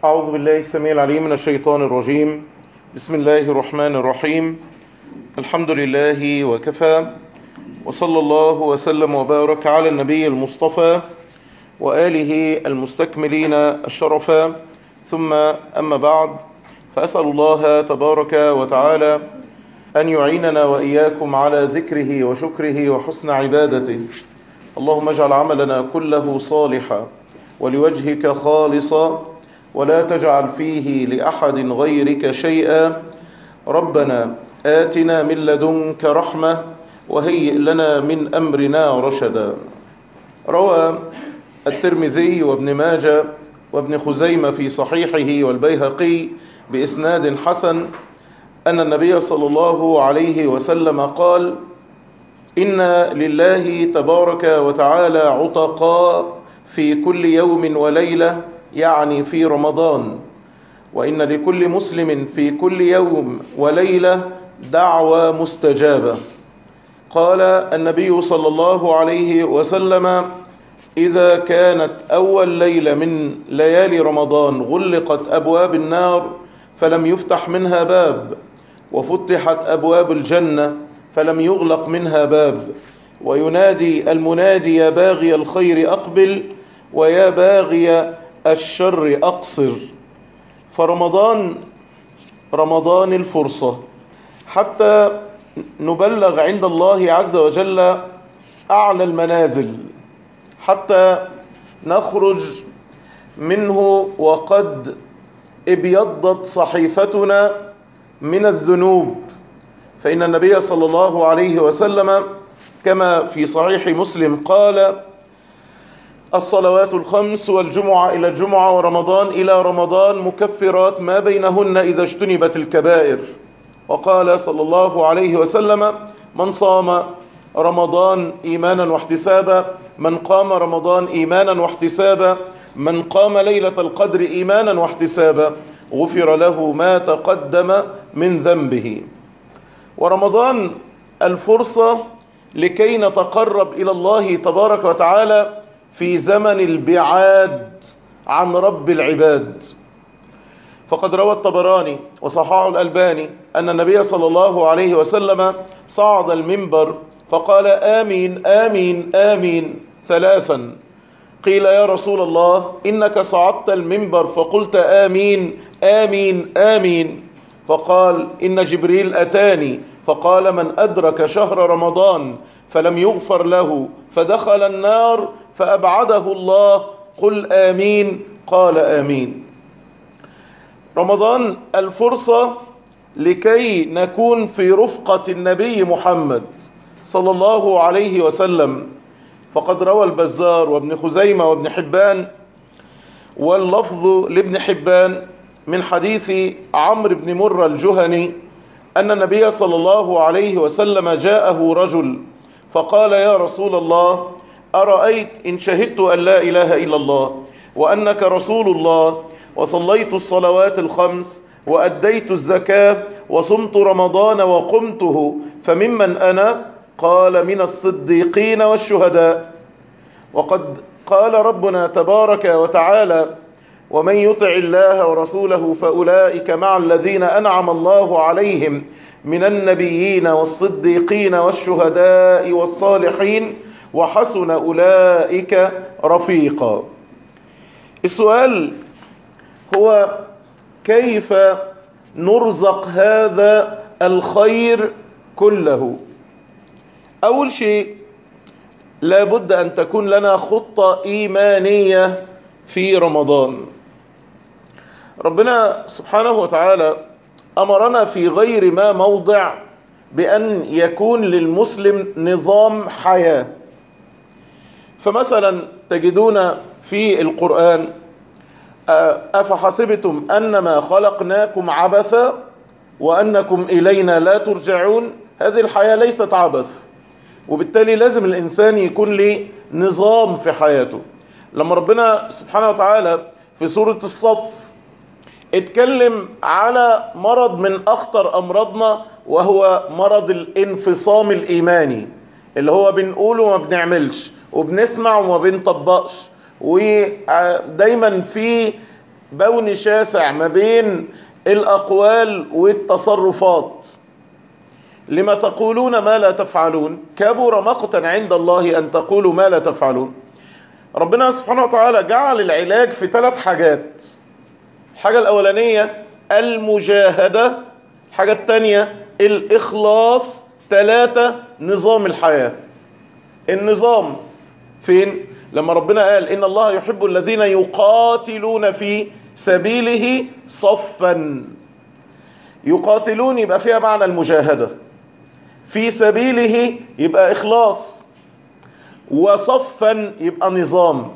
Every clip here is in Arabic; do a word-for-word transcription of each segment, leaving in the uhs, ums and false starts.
أعوذ بالله السميع العليم من الشيطان الرجيم. بسم الله الرحمن الرحيم. الحمد لله وكفى، وصلى الله وسلم وبارك على النبي المصطفى وآله المستكملين الشرفا، ثم أما بعد، فأسأل الله تبارك وتعالى أن يعيننا وإياكم على ذكره وشكره وحسن عبادته. اللهم اجعل عملنا كله صالحا ولوجهك خالصا، ولا تجعل فيه لأحد غيرك شيئا. ربنا آتنا من لدنك رحمة وهيئ لنا من أمرنا رشدا. روى الترمذي وابن ماجه وابن خزيمة في صحيحه والبيهقي بإسناد حسن أن النبي صلى الله عليه وسلم قال: إن لله تبارك وتعالى عتقاء في كل يوم وليلة، يعني في رمضان، وإن لكل مسلم في كل يوم وليلة دعوة مستجابة. قال النبي صلى الله عليه وسلم: إذا كانت أول ليلة من ليالي رمضان غلقت أبواب النار فلم يفتح منها باب، وفتحت أبواب الجنة فلم يغلق منها باب، وينادي المنادي: يا باغي الخير أقبل ويا باغي الشر أقصر. فرمضان رمضان الفرصة حتى نبلغ عند الله عز وجل أعلى المنازل، حتى نخرج منه وقد ابيضت صحيفتنا من الذنوب. فإن النبي صلى الله عليه وسلم كما في صحيح مسلم قال: الصلوات الخمس والجمعة إلى الجمعة ورمضان إلى رمضان مكفرات ما بينهن إذا اجتنبت الكبائر. وقال صلى الله عليه وسلم: من صام رمضان إيمانا واحتسابا، من قام رمضان إيمانا واحتسابا، من قام ليلة القدر إيمانا واحتسابا، غفر له ما تقدم من ذنبه. ورمضان الفرصة لكي نتقرب إلى الله تبارك وتعالى في زمن البعاد عن رب العباد. فقد روى الطبراني وصححه الألباني أن النبي صلى الله عليه وسلم صعد المنبر فقال: آمين آمين آمين ثلاثا. قيل: يا رسول الله، إنك صعدت المنبر فقلت آمين آمين آمين. فقال: إن جبريل أتاني فقال: من أدرك شهر رمضان فلم يغفر له فدخل النار فأبعده الله، قل آمين. قال: آمين. رمضان الفرصة لكي نكون في رفقة النبي محمد صلى الله عليه وسلم. فقد روى البزار وابن خزيمة وابن حبان، واللفظ لابن حبان، من حديث عمرو بن مرة الجهني أن النبي صلى الله عليه وسلم جاءه رجل فقال: يا رسول الله، أرأيت إن شهدت أن لا إله إلا الله وأنك رسول الله وصليت الصلوات الخمس وأديت الزكاة وصمت رمضان وقمته، فممن أنا؟ قال: من الصديقين والشهداء. وقد قال ربنا تبارك وتعالى: ومن يطع الله ورسوله فأولئك مع الذين أنعم الله عليهم من النبيين والصديقين والشهداء والصالحين وحسن أولئك رفيقا. السؤال هو: كيف نرزق هذا الخير كله؟ أول شيء، لابد أن تكون لنا خطة إيمانية في رمضان. ربنا سبحانه وتعالى أمرنا في غير ما موضع بأن يكون للمسلم نظام حياة. فمثلا تجدون في القرآن: أفحسبتم أنما خلقناكم عبثا وأنكم إلينا لا ترجعون. هذه الحياة ليست عبث، وبالتالي لازم الإنسان يكون له نظام في حياته. لما ربنا سبحانه وتعالى في سورة الصف اتكلم على مرض من أخطر أمراضنا، وهو مرض الانفصام الإيماني، اللي هو بنقوله وما بنعملش، وبنسمع وما بنطبقش، ودايما في بون شاسع ما بين الأقوال والتصرفات. لما تقولون ما لا تفعلون كبر مقتا عند الله أن تقولوا ما لا تفعلون. ربنا سبحانه وتعالى جعل العلاج في ثلاث حاجات. الحاجة الأولانية المجاهدة، الحاجة الثانية الإخلاص، ثلاثة نظام الحياة. النظام فين؟ لما ربنا قال إن الله يحب الذين يقاتلون في سبيله صفا. يقاتلون يبقى فيها معنى المجاهدة، في سبيله يبقى إخلاص، وصفا يبقى نظام.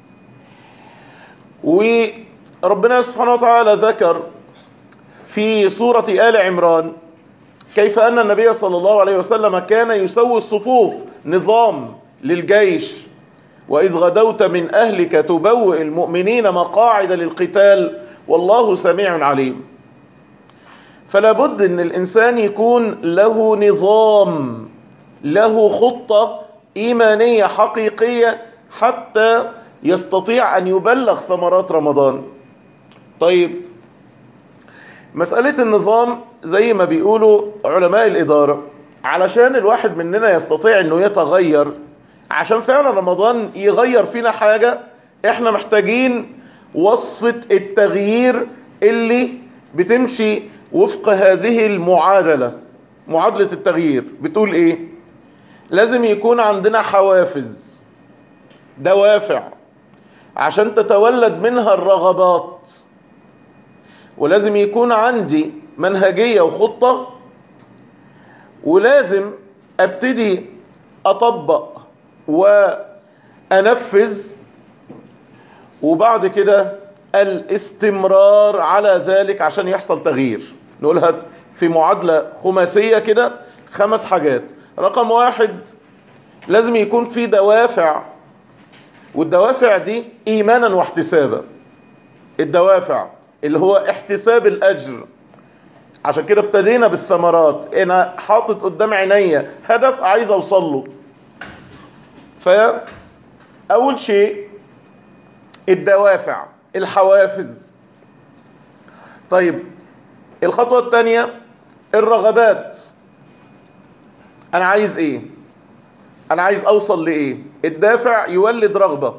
وربنا سبحانه وتعالى ذكر في سورة آل عمران كيف أن النبي صلى الله عليه وسلم كان يسوي الصفوف، نظام للجيش. وإذ غدوت من أهلك تبوئ المؤمنين مقاعد للقتال والله سميع عليم. فلا بد أن الإنسان يكون له نظام، له خطة إيمانية حقيقية حتى يستطيع أن يبلغ ثمرات رمضان. طيب، مسألة النظام زي ما بيقولوا علماء الإدارة، علشان الواحد مننا يستطيع أنه يتغير، عشان فعلا رمضان يغير فينا حاجة، احنا محتاجين وصفة التغيير اللي بتمشي وفق هذه المعادلة. معادلة التغيير بتقول ايه؟ لازم يكون عندنا حوافز، دوافع، عشان تتولد منها الرغبات. ولازم يكون عندي منهجية وخطة، ولازم ابتدي اطبق وانفذ، وبعد كده الاستمرار على ذلك عشان يحصل تغيير. نقولها في معادلة خماسية كده، خمس حاجات. رقم واحد، لازم يكون في دوافع، والدوافع دي ايمانا واحتسابا. الدوافع اللي هو احتساب الاجر، عشان كده ابتدينا بالثمرات. انا حاطط قدام عينيا هدف عايز اوصل له. فاول شيء الدوافع، الحوافز. طيب، الخطوة الثانية الرغبات. انا عايز ايه؟ انا عايز اوصل لايه؟ الدافع يولد رغبة.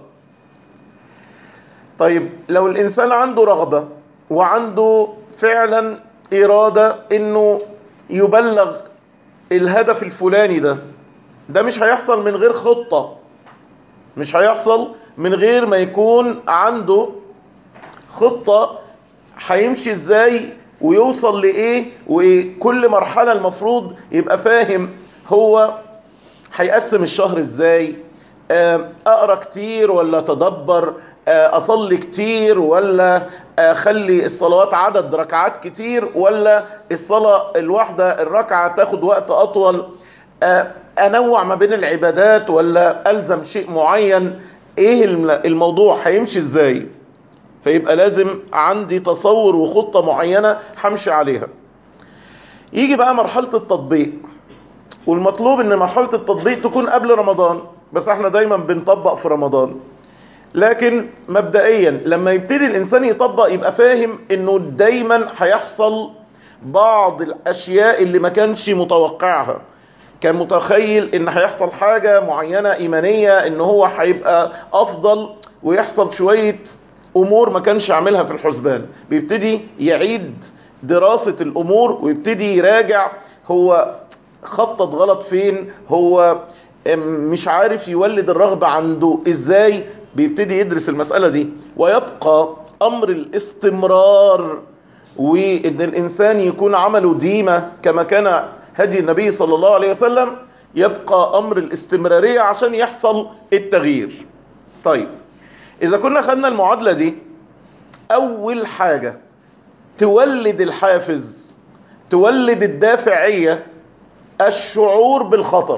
طيب، لو الانسان عنده رغبة وعنده فعلا ارادة انه يبلغ الهدف الفلاني ده، ده مش هيحصل من غير خطة، مش هيحصل من غير ما يكون عنده خطة هيمشي ازاي ويوصل لايه، وكل مرحلة المفروض يبقى فاهم هو هيقسم الشهر ازاي، اقرأ كتير ولا تدبر، اصلي كتير ولا اخلي الصلوات عدد ركعات كتير، ولا الصلاة الواحدة الركعة تاخد وقت اطول، انوع ما بين العبادات ولا الزم شيء معين. ايه الموضوع هيمشي ازاي؟ فيبقى لازم عندي تصور وخطة معينة همشي عليها. يجي بقى مرحلة التطبيق، والمطلوب ان مرحلة التطبيق تكون قبل رمضان، بس احنا دايما بنطبق في رمضان. لكن مبدئيا لما يبتدي الانسان يطبق يبقى فاهم انه دايما هيحصل بعض الاشياء اللي ما كانش متوقعها. كان متخيل ان هيحصل حاجة معينة ايمانية، ان هو هيبقى افضل، ويحصل شوية امور ما كانش عاملها في الحسبان. بيبتدي يعيد دراسة الامور ويبتدي يراجع هو خطط غلط فين، هو مش عارف يولد الرغبة عنده ازاي. بيبتدي يدرس المسألة دي، ويبقى امر الاستمرار، وان الانسان يكون عمله ديمة كما كان هدي النبي صلى الله عليه وسلم. يبقى امر الاستمرارية عشان يحصل التغيير. طيب، اذا كنا خدنا المعادلة دي، اول حاجة تولد الحافز، تولد الدافعية، الشعور بالخطر.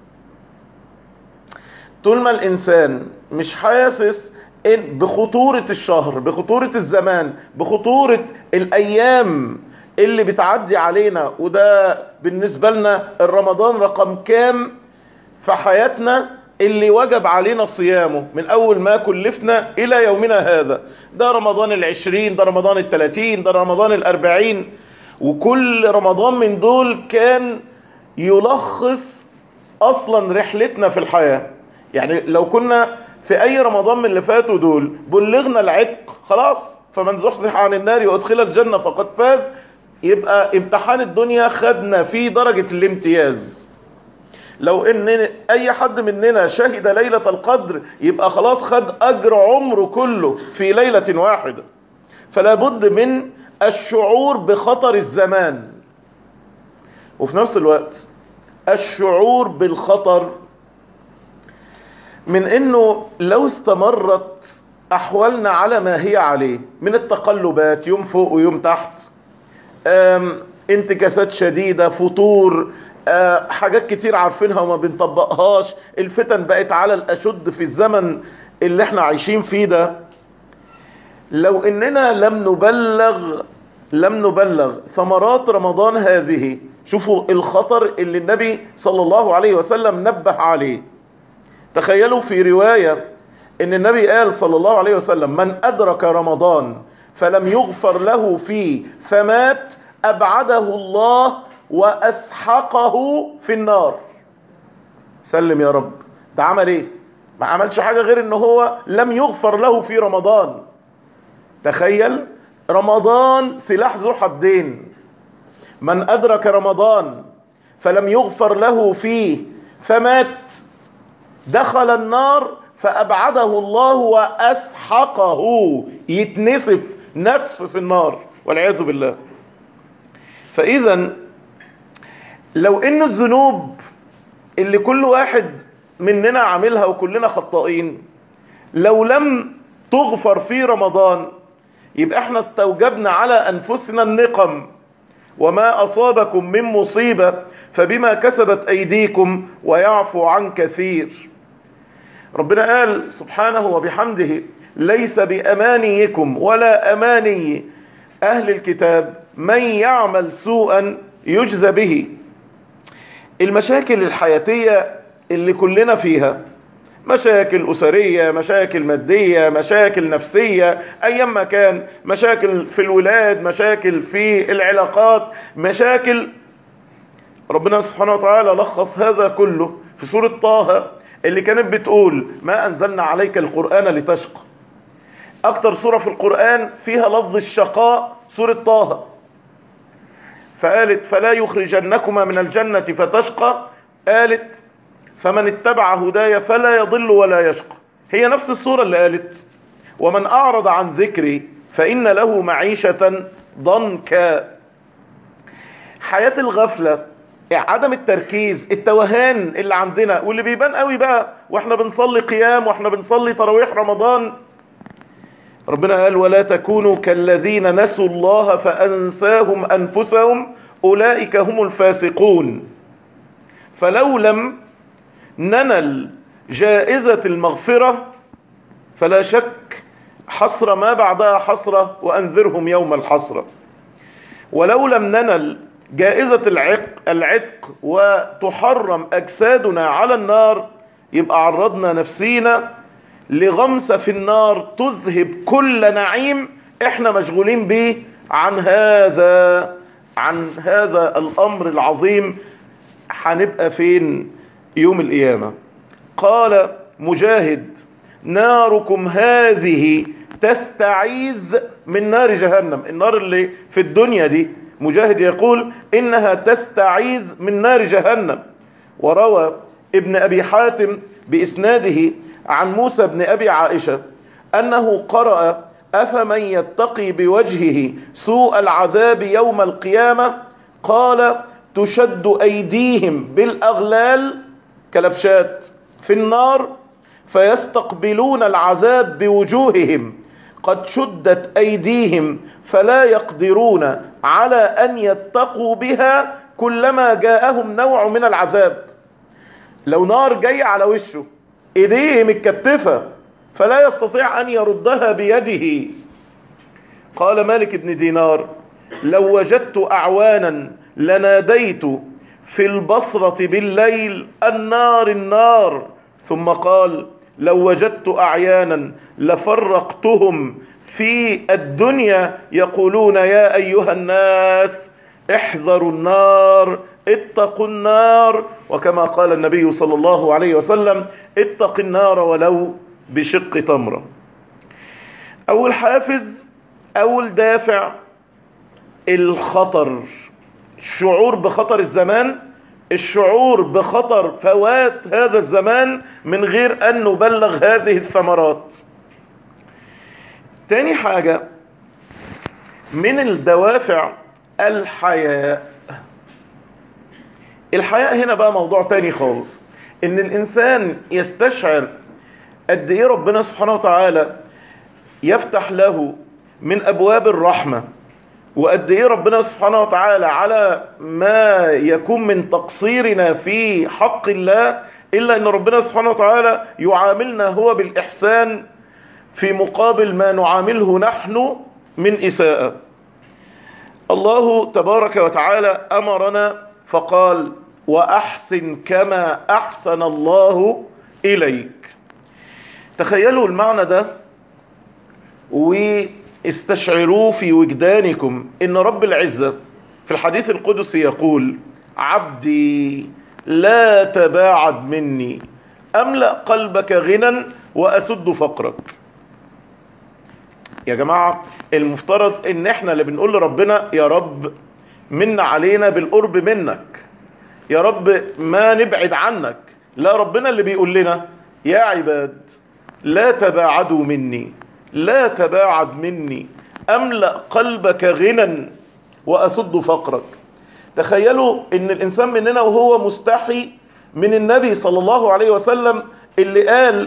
طول ما الانسان مش حاسس إن بخطورة الشهر، بخطورة الزمان، بخطورة الايام اللي بتعدي علينا، وده بالنسبة لنا الرمضان رقم كام في حياتنا، اللي وجب علينا صيامه من أول ما كلفنا إلى يومنا هذا. ده رمضان العشرين، ده رمضان الثلاثين، ده رمضان الأربعين، وكل رمضان من دول كان يلخص أصلا رحلتنا في الحياة. يعني لو كنا في أي رمضان من اللي فاتوا دول بلغنا العتق خلاص، فمن زحزح عن النار وأدخل الجنة فقد فاز، يبقى امتحان الدنيا خدنا فيه درجة الامتياز. لو ان اي حد مننا شهد ليلة القدر يبقى خلاص خد اجر عمره كله في ليلة واحدة. فلا بد من الشعور بخطر الزمان، وفي نفس الوقت الشعور بالخطر من انه لو استمرت احوالنا على ما هي عليه من التقلبات يوم فوق ويوم تحت، انتكاسات شديدة، فطور، أه حاجات كتير عارفينها وما بنطبقهاش، الفتن بقت على الأشد في الزمن اللي احنا عايشين فيه ده. لو اننا لم نبلغ لم نبلغ ثمرات رمضان هذه، شوفوا الخطر اللي النبي صلى الله عليه وسلم نبه عليه. تخيلوا في رواية ان النبي قال صلى الله عليه وسلم: من أدرك رمضان فلم يغفر له فيه فمات أبعده الله وأسحقه في النار. سلم يا رب، ده عمل ايه؟ ما عملش حاجة غير انه هو لم يغفر له في رمضان. تخيل، رمضان سلاح ذو حدين. من أدرك رمضان فلم يغفر له فيه فمات دخل النار فأبعده الله وأسحقه، يتنسف نسف في النار والعياذ بالله. فإذا لو إن الذنوب اللي كل واحد مننا عاملها وكلنا خطائين لو لم تغفر في رمضان، يبقى احنا استوجبنا على أنفسنا النقم. وما أصابكم من مصيبة فبما كسبت أيديكم ويعفو عن كثير. ربنا قال سبحانه وبحمده: ليس بأمانيكم ولا أماني أهل الكتاب من يعمل سوءا يجزى به. المشاكل الحياتية اللي كلنا فيها، مشاكل أسرية، مشاكل مادية، مشاكل نفسية، أيما كان، مشاكل في الولاد، مشاكل في العلاقات، مشاكل، ربنا سبحانه وتعالى لخص هذا كله في سورة طه اللي كانت بتقول: ما أنزلنا عليك القرآن لتشقى. أكتر سورة في القرآن فيها لفظ الشقاء سورة طه، فقالت: فلا يخرجنكما من الجنة فتشقى، قالت: فمن اتبع هدايا فلا يضل ولا يشقى. هي نفس السورة اللي قالت: ومن أعرض عن ذكري فإن له معيشة ضنكا. حياة الغفلة، عدم التركيز، التوهان اللي عندنا واللي بيبان قوي بقى واحنا بنصلي قيام واحنا بنصلي تراويح رمضان. ربنا قال: ولا تكونوا كالذين نسوا الله فأنساهم أنفسهم أولئك هم الفاسقون. فلو لم ننل جائزة المغفرة فلا شك حسرة ما بعدها حسرة، وأنذرهم يوم الحسرة. ولو لم ننل جائزة العتق, العتق وتحرم أجسادنا على النار، يبقى عرضنا نفسينا لغمسة في النار تذهب كل نعيم احنا مشغولين به عن هذا عن هذا الأمر العظيم. هنبقى فين يوم القيامة؟ قال مجاهد: ناركم هذه تستعيذ من نار جهنم. النار اللي في الدنيا دي، مجاهد يقول إنها تستعيذ من نار جهنم. وروى ابن أبي حاتم بإسناده عن موسى بن أبي عائشة أنه قرأ: أفمن يتقي بوجهه سوء العذاب يوم القيامة، قال: تشد أيديهم بالأغلال كلبشات في النار فيستقبلون العذاب بوجوههم، قد شدت أيديهم فلا يقدرون على أن يتقوا بها كلما جاءهم نوع من العذاب. لو نار جاية على وشه، ايديه متكتفة فلا يستطيع أن يردها بيده. قال مالك بن دينار: لو وجدت أعوانا لناديت في البصرة بالليل: النار النار، ثم قال لو وجدت أعيانا لفرقتهم في الدنيا يقولون يا أيها الناس احذروا النار اتقوا النار، وكما قال النبي صلى الله عليه وسلم اتق النار ولو بشق تمرة. أول حافز، أول دافع الخطر، الشعور بخطر الزمان، الشعور بخطر فوات هذا الزمان من غير أن نبلغ هذه الثمرات. تاني حاجة من الدوافع الحياء. الحياء هنا بقى موضوع تاني خالص، ان الانسان يستشعر قد ايه ربنا سبحانه وتعالى يفتح له من ابواب الرحمة، وقد ايه ربنا سبحانه وتعالى على ما يكون من تقصيرنا في حق الله الا ان ربنا سبحانه وتعالى يعاملنا هو بالاحسان في مقابل ما نعامله نحن من اساءة. الله تبارك وتعالى امرنا فقال واحسن كما احسن الله اليك. تخيلوا المعنى ده واستشعروه في وجدانكم، ان رب العزة في الحديث القدسي يقول عبدي لا تباعد مني املأ قلبك غنى واسد فقرك. يا جماعة المفترض ان احنا اللي بنقول لربنا يا رب من علينا بالقرب منك، يا رب ما نبعد عنك. لا، ربنا اللي بيقول لنا يا عباد لا تباعدوا مني، لا تباعد مني املأ قلبك غنى واسد فقرك. تخيلوا ان الانسان مننا وهو مستحي من النبي صلى الله عليه وسلم اللي قال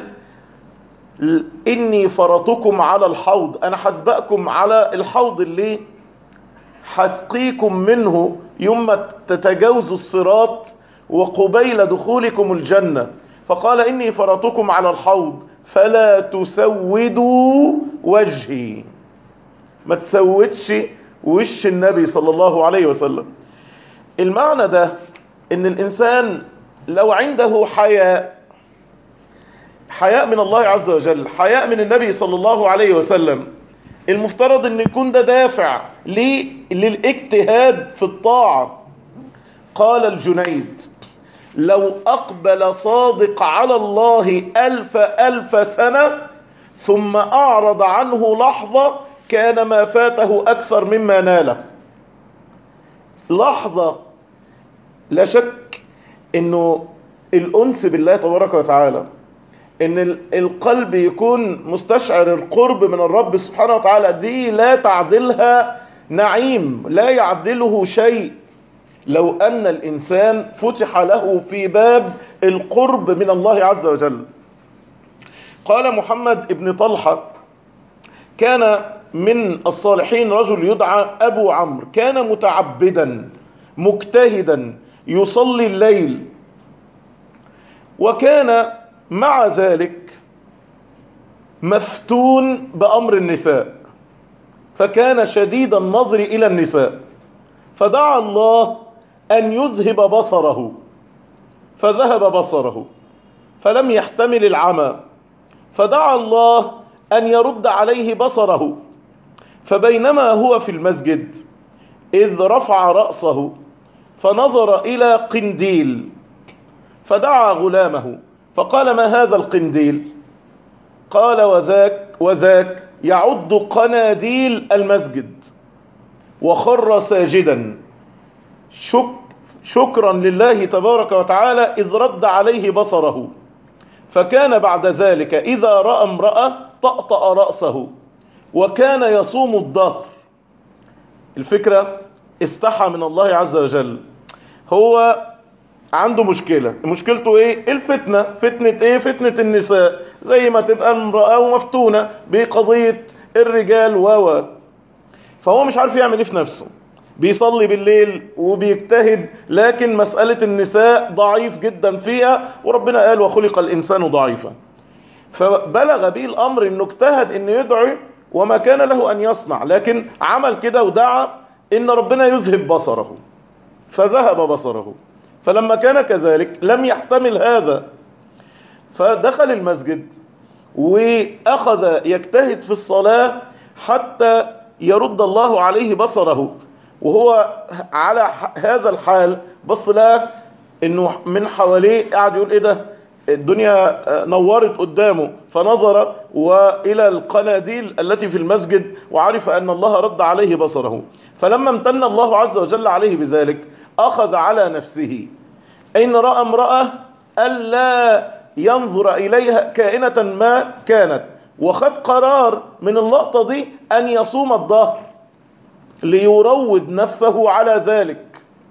إني فرطكم على الحوض، أنا حسبأكم على الحوض اللي حسقيكم منه يوم تتجاوزوا الصراط وقبيل دخولكم الجنة. فقال إني فرطكم على الحوض فلا تسودوا وجهي، ما تسودش وش النبي صلى الله عليه وسلم. المعنى ده إن الإنسان لو عنده حياء، حياء من الله عز وجل، حياء من النبي صلى الله عليه وسلم، المفترض ان يكون ده دافع للاجتهاد في الطاعة. قال الجنيد لو اقبل صادق على الله الف الف سنة ثم اعرض عنه لحظة كان ما فاته اكثر مما ناله. لحظة لا شك انه الانس بالله تبارك وتعالى، ان القلب يكون مستشعر القرب من الرب سبحانه وتعالى، دي لا تعدلها نعيم، لا يعدله شيء. لو ان الانسان فتح له في باب القرب من الله عز وجل. قال محمد ابن طلحة كان من الصالحين رجل يدعى ابو عمرو، كان متعبدا مجتهدا يصلي الليل، وكان مع ذلك مفتون بأمر النساء، فكان شديد النظر إلى النساء، فدعا الله أن يذهب بصره، فذهب بصره فلم يحتمل العمى، فدعا الله أن يرد عليه بصره، فبينما هو في المسجد إذ رفع رأسه فنظر إلى قنديل، فدعا غلامه فقال ما هذا القنديل؟ قال وذاك وذاك يعد قناديل المسجد، وخر ساجدا شك شكرا لله تبارك وتعالى إذ رد عليه بصره. فكان بعد ذلك إذا رأى امرأة طأطأ رأسه، وكان يصوم الدهر. الفكرة استحى من الله عز وجل، هو عنده مشكلة، مشكلته ايه؟ الفتنة. فتنة ايه؟ فتنة النساء، زي ما تبقى امرأة ومفتونة بقضية الرجال و فهو مش عارف يعمل ايه في نفسه، بيصلي بالليل وبيجتهد، لكن مسألة النساء ضعيف جدا فيها، وربنا قال وخلق الإنسان ضعيفا. فبلغ به الأمر انه اجتهد انه يدعو وما كان له ان يصنع، لكن عمل كده ودعا ان ربنا يذهب بصره، فذهب بصره. فلما كان كذلك لم يحتمل هذا، فدخل المسجد وأخذ يجتهد في الصلاة حتى يرد الله عليه بصره، وهو على هذا الحال بص لها انه من حواليه قاعد يقول ايه ده، الدنيا نورت قدامه، فنظر والى القناديل التي في المسجد وعرف ان الله رد عليه بصره. فلما امتن الله عز وجل عليه بذلك اخذ على نفسه ان رأى امرأة الا ينظر اليها كائنة ما كانت، وخد قرار من اللقطة دي ان يصوم الظهر ليروض نفسه على ذلك.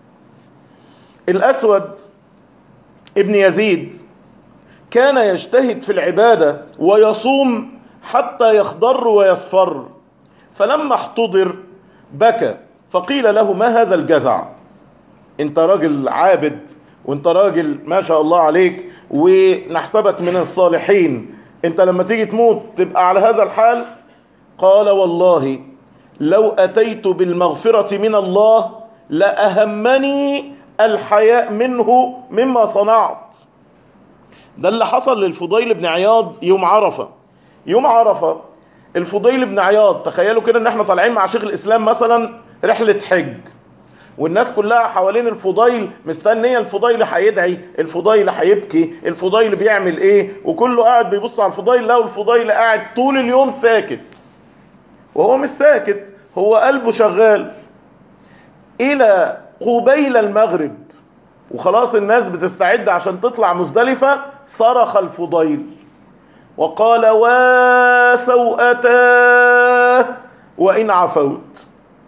الأسود ابن يزيد كان يجتهد في العبادة ويصوم حتى يخضر ويصفر، فلما احتضر بكى، فقيل له ما هذا الجزع؟ انت راجل عابد وانت راجل ما شاء الله عليك ونحسبك من الصالحين، انت لما تيجي تموت تبقى على هذا الحال؟ قال والله لو أتيت بالمغفرة من الله لأهمني الحياء منه مما صنعت. ده اللي حصل للفضيل بن عياض يوم عرفة. يوم عرفة الفضيل بن عياض، تخيلوا كده ان احنا طالعين مع شيخ الاسلام مثلا رحلة حج، والناس كلها حوالين الفضيل مستنية الفضيل هيدعي، الفضيل هيبكي، الفضيل بيعمل ايه، وكله قاعد بيبص على الفضيل. لو الفضيل قاعد طول اليوم ساكت، وهو مش ساكت، هو قلبه شغال. الى قبيل المغرب وخلاص الناس بتستعد عشان تطلع مزدلفة، صرخ الفضيل وقال وسوءتاه وإن عفوت.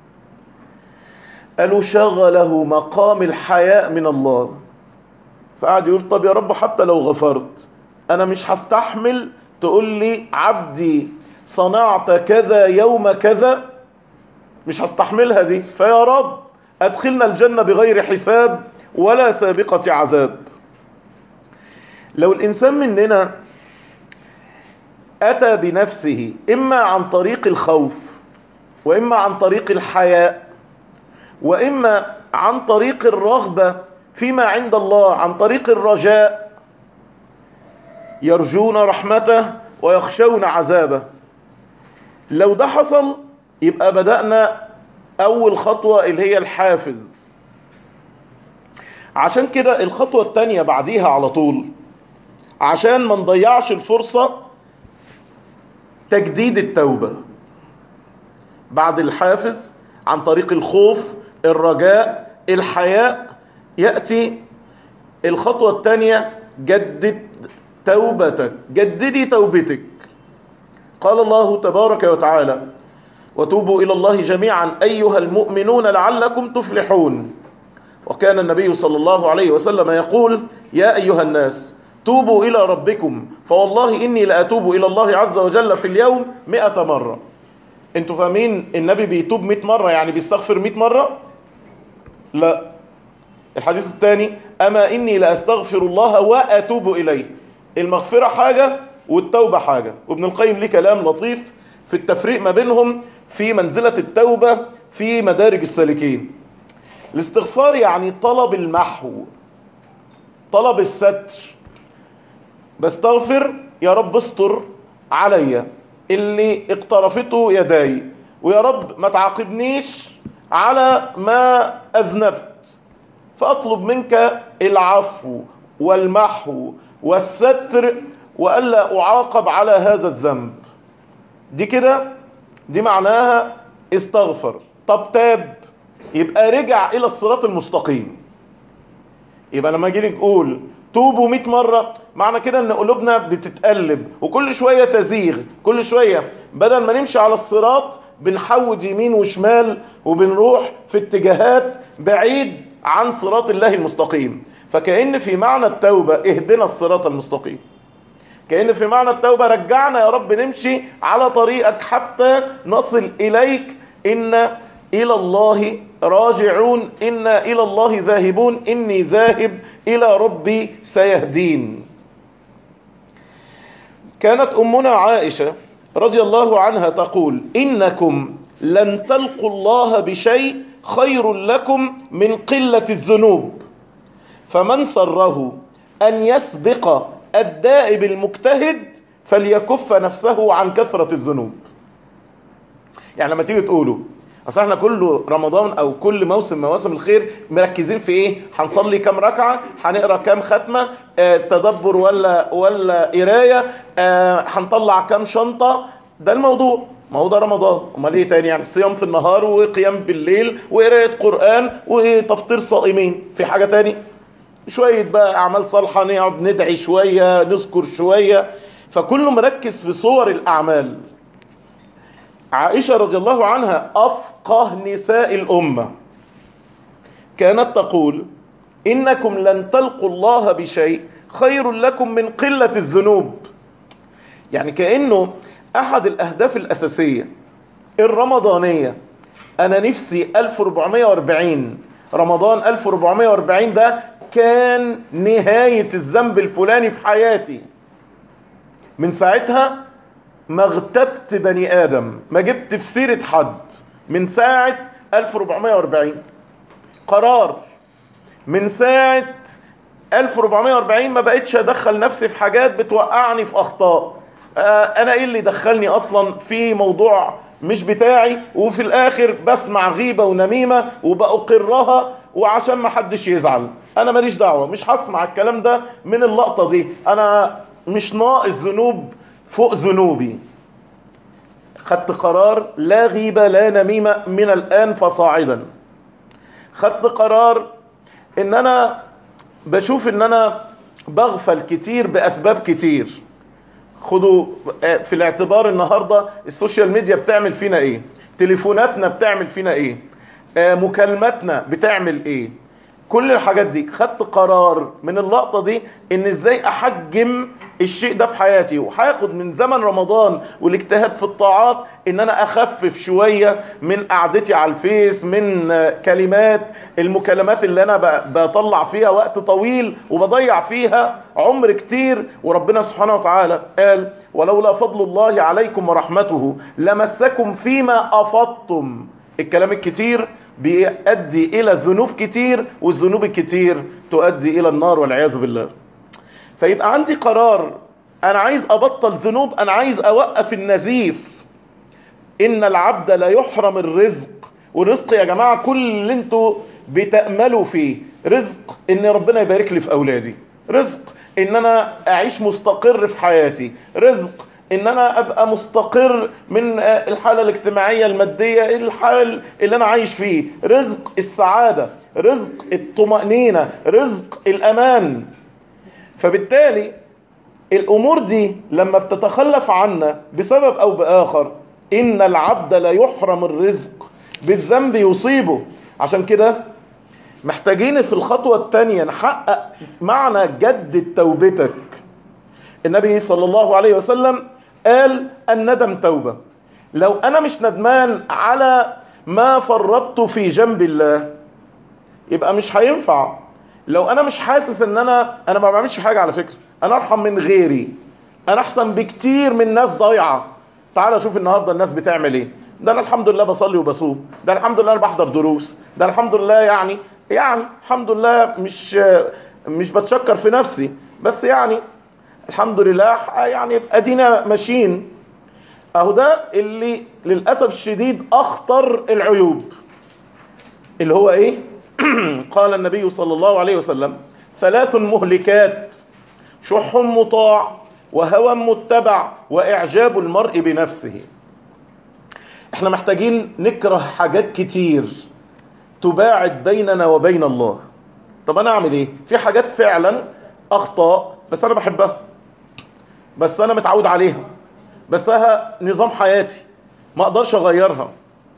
قالوا شغله مقام الحياء من الله. فقعد يقول طب يا رب حتى لو غفرت أنا مش هستحمل تقول لي عبدي صنعت كذا يوم كذا، مش هستحملها دي، فيا رب أدخلنا الجنة بغير حساب ولا سابقة عذاب. لو الإنسان مننا أتى بنفسه إما عن طريق الخوف، وإما عن طريق الحياء، وإما عن طريق الرغبة فيما عند الله، عن طريق الرجاء، يرجون رحمته ويخشون عذابه، لو ده حصل يبقى بدأنا أول خطوة اللي هي الحافز. عشان كده الخطوة التانية بعديها على طول، عشان ما نضيعش الفرصة، تجديد التوبة. بعد الحافز عن طريق الخوف، الرجاء، الحياء، يأتي الخطوة التانية جدد توبتك، جددي توبتك. قال الله تبارك وتعالى وتوبوا إلى الله جميعا أيها المؤمنون لعلكم تفلحون. وكان النبي صلى الله عليه وسلم يقول يا أيها الناس توبوا إلى ربكم فوالله إني لأتوب إلى الله عز وجل في اليوم مئة مرة. انتوا فاهمين النبي بيتوب مئة مرة يعني بيستغفر مئة مرة؟ لا. الحديث الثاني أما إني لأستغفر الله وأتوب إليه. المغفرة حاجة والتوبة حاجة، وابن القيم ليه كلام لطيف في التفريق ما بينهم في منزلة التوبة في مدارج السالكين. الاستغفار يعني طلب المحو، طلب الستر، بستغفر يا رب استر عليا اللي اقترفته يداي، ويا رب ما تعاقبنيش على ما أذنبت، فأطلب منك العفو والمحو والستر وألا أعاقب على هذا الذنب. دي كده دي معناها استغفر. طب تاب يبقى رجع إلى الصراط المستقيم. يبقى لما يجي نقول توبوا مئة مرة، معنى كده ان قلوبنا بتتقلب وكل شوية تزيغ، كل شوية بدل ما نمشي على الصراط بنحود يمين وشمال وبنروح في اتجاهات بعيد عن صراط الله المستقيم. فكأن في معنى التوبة اهدنا الصراط المستقيم، كأن في معنى التوبة رجعنا يا رب نمشي على طريقك حتى نصل إليك. إن إلى الله راجعون، إنا إلى الله ذاهبون، إني ذاهب إلى ربي سيهدين. كانت أمنا عائشة رضي الله عنها تقول إنكم لن تلقوا الله بشيء خير لكم من قلة الذنوب، فمن سره أن يسبق الدائب المجتهد فليكف نفسه عن كثرة الذنوب. يعني لما تيجي تقولوا اصل احنا كل رمضان او كل موسم مواسم الخير مركزين في ايه؟ هنصلي كام ركعه، هنقرا كام ختمه، آه تدبر ولا ولا قرايه، آه هنطلع كام شنطه. ده الموضوع، ما هو ده رمضان. امال ايه تاني؟ يعني صيام في النهار وقيام بالليل وقرايه قران وتفطير صائمين. في حاجه تاني؟ شويه بقى اعمال صالحه، نقعد ندعي شويه، نذكر شويه. فكله مركز في صور الاعمال. عائشة رضي الله عنها أفقه نساء الأمة كانت تقول إنكم لن تلقوا الله بشيء خير لكم من قلة الذنوب. يعني كأنه أحد الأهداف الأساسية الرمضانية، أنا نفسي ألف وأربعمائة وأربعين رمضان ألف وأربعمائة وأربعين ده كان نهاية الذنب الفلاني في حياتي. من ساعتها ما اغتبت بني آدم، ما جبت في سيرة حد من ساعة ألف وأربعمائة وأربعين. قرار من ساعة ألف وأربعمائة وأربعين ما بقتش أدخل نفسي في حاجات بتوقعني في أخطاء. آه أنا إيه اللي دخلني أصلا في موضوع مش بتاعي، وفي الآخر بسمع غيبة ونميمة وبأقرها وعشان ما حدش يزعل. أنا ماليش دعوة، مش هسمع الكلام ده من اللقطة دي. أنا مش ناقص ذنوب فوق ذنوبي. خدت قرار لا غيبة لا نميمة من الآن فصاعدا. خدت قرار ان انا بشوف ان انا بغفل كتير باسباب كتير. خدوا في الاعتبار النهاردة السوشيال ميديا بتعمل فينا ايه، تليفوناتنا بتعمل فينا ايه، مكالماتنا بتعمل ايه، كل الحاجات دي. خدت قرار من اللقطة دي ان ازاي احجم الشيء ده في حياتي، وهاخد من زمن رمضان والاجتهاد في الطاعات ان انا اخفف شوية من قعدتي على الفيس، من كلمات المكالمات اللي انا بطلع فيها وقت طويل وبضيع فيها عمر كتير. وربنا سبحانه وتعالى قال ولولا فضل الله عليكم ورحمته لمسكم فيما افضتم. الكلام الكتير بيؤدي الى ذنوب كتير، والذنوب الكتير تؤدي الى النار والعياذ بالله. فيبقى عندي قرار، انا عايز ابطل ذنوب، انا عايز اوقف النزيف. ان العبد لا يحرم الرزق. والرزق يا جماعة كل اللي انتوا بتأملوا فيه. رزق ان ربنا يبارك لي في اولادي، رزق ان انا اعيش مستقر في حياتي، رزق ان انا ابقى مستقر من الحالة الاجتماعية المادية الحال اللي انا عايش فيه، رزق السعادة، رزق الطمأنينة، رزق الامان. فبالتالي الامور دي لما بتتخلف عنا بسبب او باخر، ان العبد لا يحرم الرزق، بالذنب يصيبه. عشان كده محتاجين في الخطوة الثانية نحقق معنى جدد توبتك. النبي صلى الله عليه وسلم قال الندم توبة. لو انا مش ندمان على ما فرطت في جنب الله يبقى مش هينفع. لو انا مش حاسس ان انا انا ما بعملش حاجة، على فكرة انا ارحم من غيري، انا احسن بكتير من ناس ضايعة. تعال شوف النهاردة الناس بتعمل ايه. ده انا الحمد لله بصلي وبصوم، ده الحمد لله انا بحضر دروس، ده الحمد لله يعني يعني الحمد لله مش مش بتشكر في نفسي، بس يعني الحمد لله يعني ادينا ماشيين. اهو ده اللي للاسف الشديد اخطر العيوب، اللي هو ايه؟ قال النبي صلى الله عليه وسلم ثلاث مهلكات: شح مطاع، وهوى متبع، واعجاب المرء بنفسه. احنا محتاجين نكره حاجات كتير تباعد بيننا وبين الله. طب انا اعمل ايه؟ في حاجات فعلا اخطاء بس انا بحبها، بس انا متعود عليها، بس لها نظام حياتي ما اقدرش اغيرها.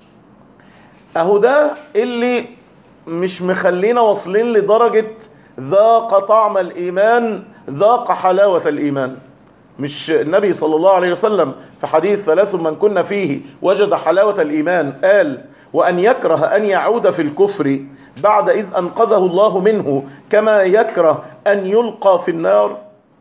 اهو ده اللي مش مخلينا واصلين لدرجة ذاق طعم الايمان، ذاق حلاوة الايمان. مش النبي صلى الله عليه وسلم في حديث ثلاث من كنا فيه وجد حلاوة الايمان قال وان يكره ان يعود في الكفر بعد اذ انقذه الله منه كما يكره ان يلقى في النار.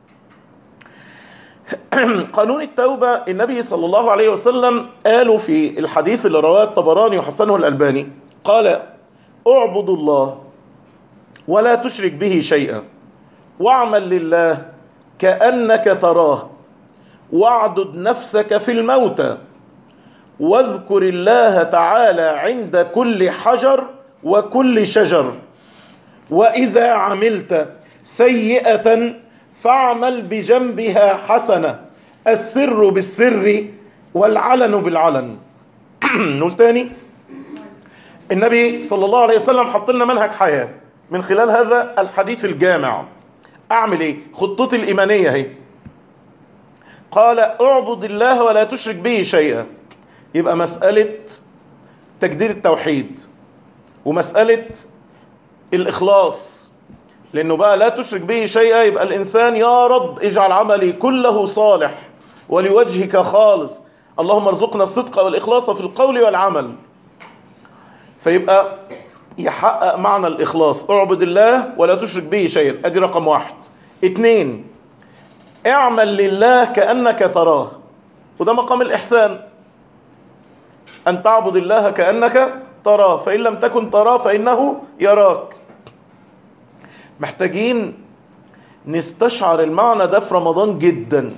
قانون التوبة النبي صلى الله عليه وسلم قالوا في الحديث اللي رواه الطبراني وحسنه الألباني، قال اعبد الله ولا تشرك به شيئا، واعمل لله كأنك تراه واعدد نفسك في الموتى واذكر الله تعالى عند كل حجر وكل شجر. وإذا عملت سيئة فاعمل بجنبها حسنة، السر بالسر والعلن بالعلن. نقول تاني، النبي صلى الله عليه وسلم حط لنا منهج حياة من خلال هذا الحديث الجامع. اعمل ايه؟ خطتي الإيمانية هي. قال اعبد الله ولا تشرك به شيئا، يبقى مسألة تجديد التوحيد ومسألة الإخلاص، لأنه بقى لا تشرك به شيئا يبقى الإنسان يا رب اجعل عملي كله صالح ولوجهك خالص، اللهم ارزقنا الصدق والإخلاص في القول والعمل. فيبقى يحقق معنى الإخلاص، اعبد الله ولا تشرك به شيئا، ادي رقم واحد. اتنين، اعمل لله كأنك تراه، وده مقام الإحسان، أن تعبد الله كأنك تراه فإن لم تكن تراه فإنه يراك. محتاجين نستشعر المعنى ده في رمضان جدا.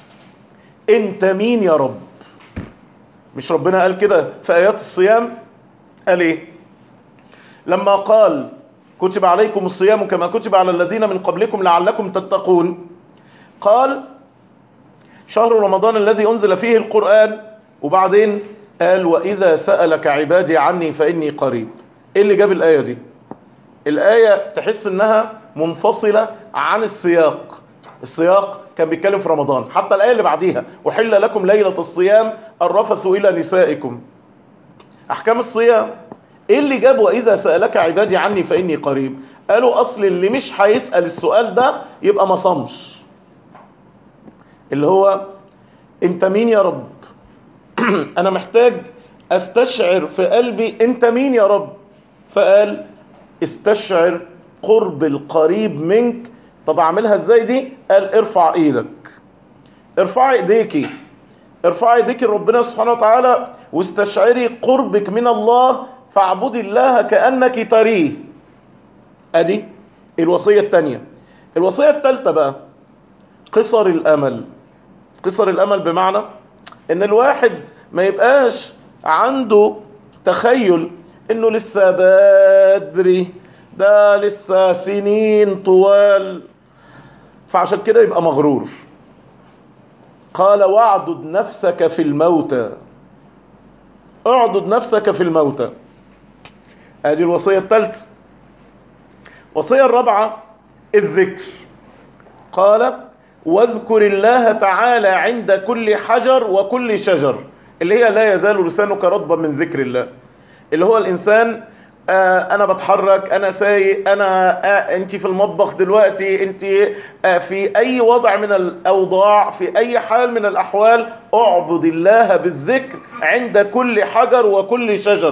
انت مين يا رب؟ مش ربنا قال كده في آيات الصيام؟ قال ايه لما قال كتب عليكم الصيام كما كتب على الذين من قبلكم لعلكم تتقون؟ قال شهر رمضان الذي أنزل فيه القرآن، وبعدين قال وإذا سألك عبادي عني فإني قريب. ايه اللي جاب الآية دي؟ الآية تحس انها منفصلة عن السياق. السياق كان بيتكلم في رمضان، حتى الآية اللي بعديها وحل لكم ليلة الصيام الرفث إلى نسائكم، أحكام الصيام. ايه اللي جاب وإذا سألك عبادي عني فإني قريب؟ قالوا أصل اللي مش هيسأل السؤال ده يبقى ما صامش، اللي هو انت مين يا رب؟ انا محتاج استشعر في قلبي انت مين يا رب. فقال استشعر قرب القريب منك. طب اعملها ازاي دي؟ قال ارفع ايدك، ارفع ايديكي، ارفع ايديك لربنا سبحانه وتعالى واستشعري قربك من الله، فاعبدي الله كأنك تريه. ادي الوصية الثانية. الوصية الثالثة بقى قصر الامل. قصر الامل بمعنى ان الواحد ما يبقاش عنده تخيل انه لسه بدري، ده لسه سنين طوال، فعشان كده يبقى مغرور. قال واعدد نفسك في الموتى، اعدد نفسك في الموتى. ادي الوصية الثالثة. الوصية الرابعة الذكر. قال واذكر الله تعالى عند كل حجر وكل شجر، اللي هي لا يزال لسانك رطبا من ذكر الله، اللي هو الإنسان آه أنا بتحرك، أنا سايق، أنا آه أنت في المطبخ دلوقتي، أنت آه في أي وضع من الأوضاع، في أي حال من الأحوال، اعبد الله بالذكر عند كل حجر وكل شجر.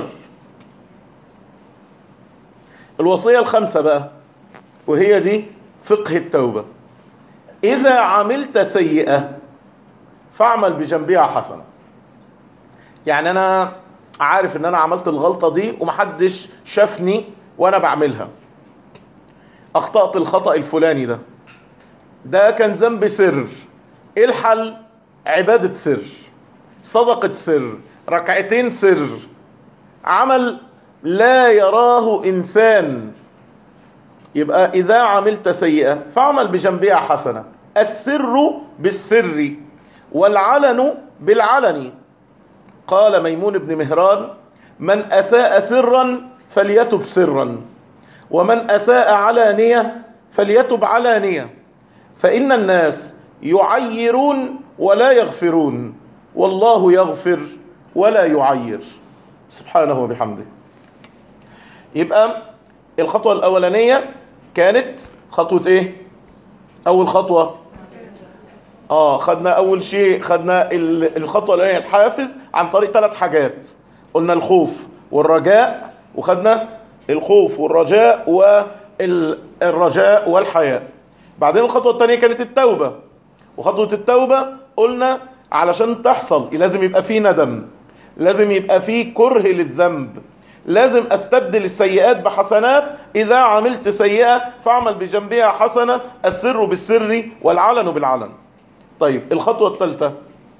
الوصية الخامسة بقى وهي دي فقه التوبة. إذا عملت سيئة فاعمل بجنبها حسنة. يعني أنا عارف ان انا عملت الغلطة دي ومحدش شافني وانا بعملها، اخطأت الخطأ الفلاني ده، ده كان ذنب سر. ايه الحل؟ عبادة سر، صدقة سر، ركعتين سر، عمل لا يراه انسان. يبقى اذا عملت سيئة فاعمل بجنبها حسنة، السر بالسر والعلن بالعلن. قال ميمون بن مهران من أساء سرا فليتب سرا، ومن أساء علانية فليتب علانية، فإن الناس يعيرون ولا يغفرون، والله يغفر ولا يعير سبحانه وبحمده. يبقى الخطوة الأولانية كانت خطوة ايه؟ أول خطوة اه خدنا اول شيء، خدنا الخطوه الاولانيه الحافز عن طريق ثلاث حاجات. قلنا الخوف والرجاء، وخدنا الخوف والرجاء والرجاء والحياء. بعدين الخطوه الثانيه كانت التوبه، وخطوه التوبه قلنا علشان تحصل لازم يبقى فيه ندم، لازم يبقى فيه كره للذنب، لازم استبدل السيئات بحسنات. اذا عملت سيئة فاعمل بجنبها حسنة، السر بالسر والعلن بالعلن. طيب الخطوة الثالثة،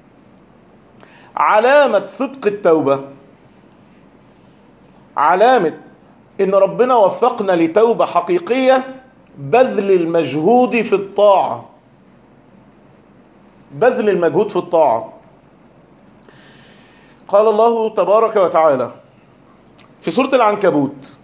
علامة صدق التوبة، علامة ان ربنا وفقنا لتوبة حقيقية، بذل المجهود في الطاعة. بذل المجهود في الطاعة. قال الله تبارك وتعالى في سورة العنكبوت،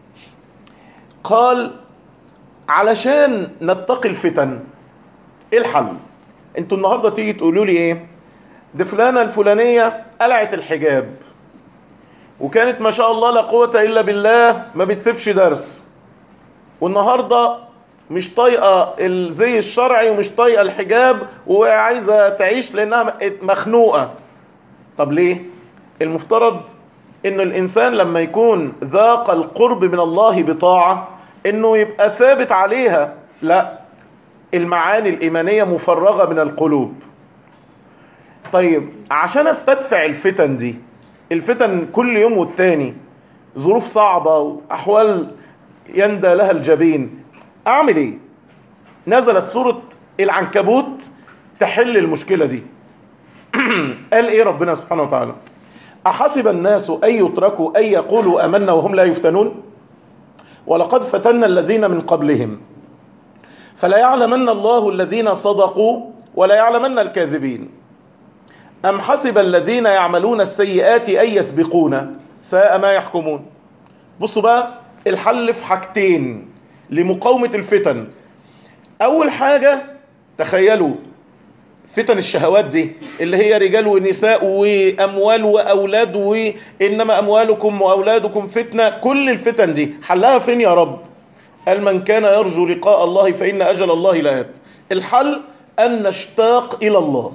قال علشان نتقي الفتن ايه الحل؟ انتوا النهاردة تيجي تقولوا لي ايه؟ دي فلانة الفلانية قلعت الحجاب وكانت ما شاء الله لا قوة الا بالله ما بتسيبش درس، والنهاردة مش طايقة الزي الشرعي ومش طايقة الحجاب وعايزة تعيش لانها مخنوقة. طب ليه؟ المفترض ان الانسان لما يكون ذاق القرب من الله بطاعة انه يبقى ثابت عليها. لا، المعاني الايمانية مفرغة من القلوب. طيب عشان استدفع الفتن دي، الفتن كل يوم والتاني ظروف صعبة واحوال يندى لها الجبين، اعمل ايه؟ نزلت سورة العنكبوت تحل المشكلة دي. قال ايه ربنا سبحانه وتعالى؟ أحسب الناس أن يتركوا أن يقولوا آمنا وهم لا يفتنون ولقد فتنا الذين من قبلهم فلا يعلمن الله الذين صدقوا ولا يعلمن الكاذبين أم حسب الذين يعملون السيئات أن يسبقون ساء ما يحكمون. بصوا بقى، الحل في حاجتين لمقاومة الفتن. أول حاجة، تخيلوا فتن الشهوات دي اللي هي رجال ونساء وأموال وأولاد، وإنما أموالكم وأولادكم فتنة، كل الفتن دي حلها فين يا رب؟ قال من كان يرجو لقاء الله فإن أجل الله لآت. الحل أن نشتاق إلى الله.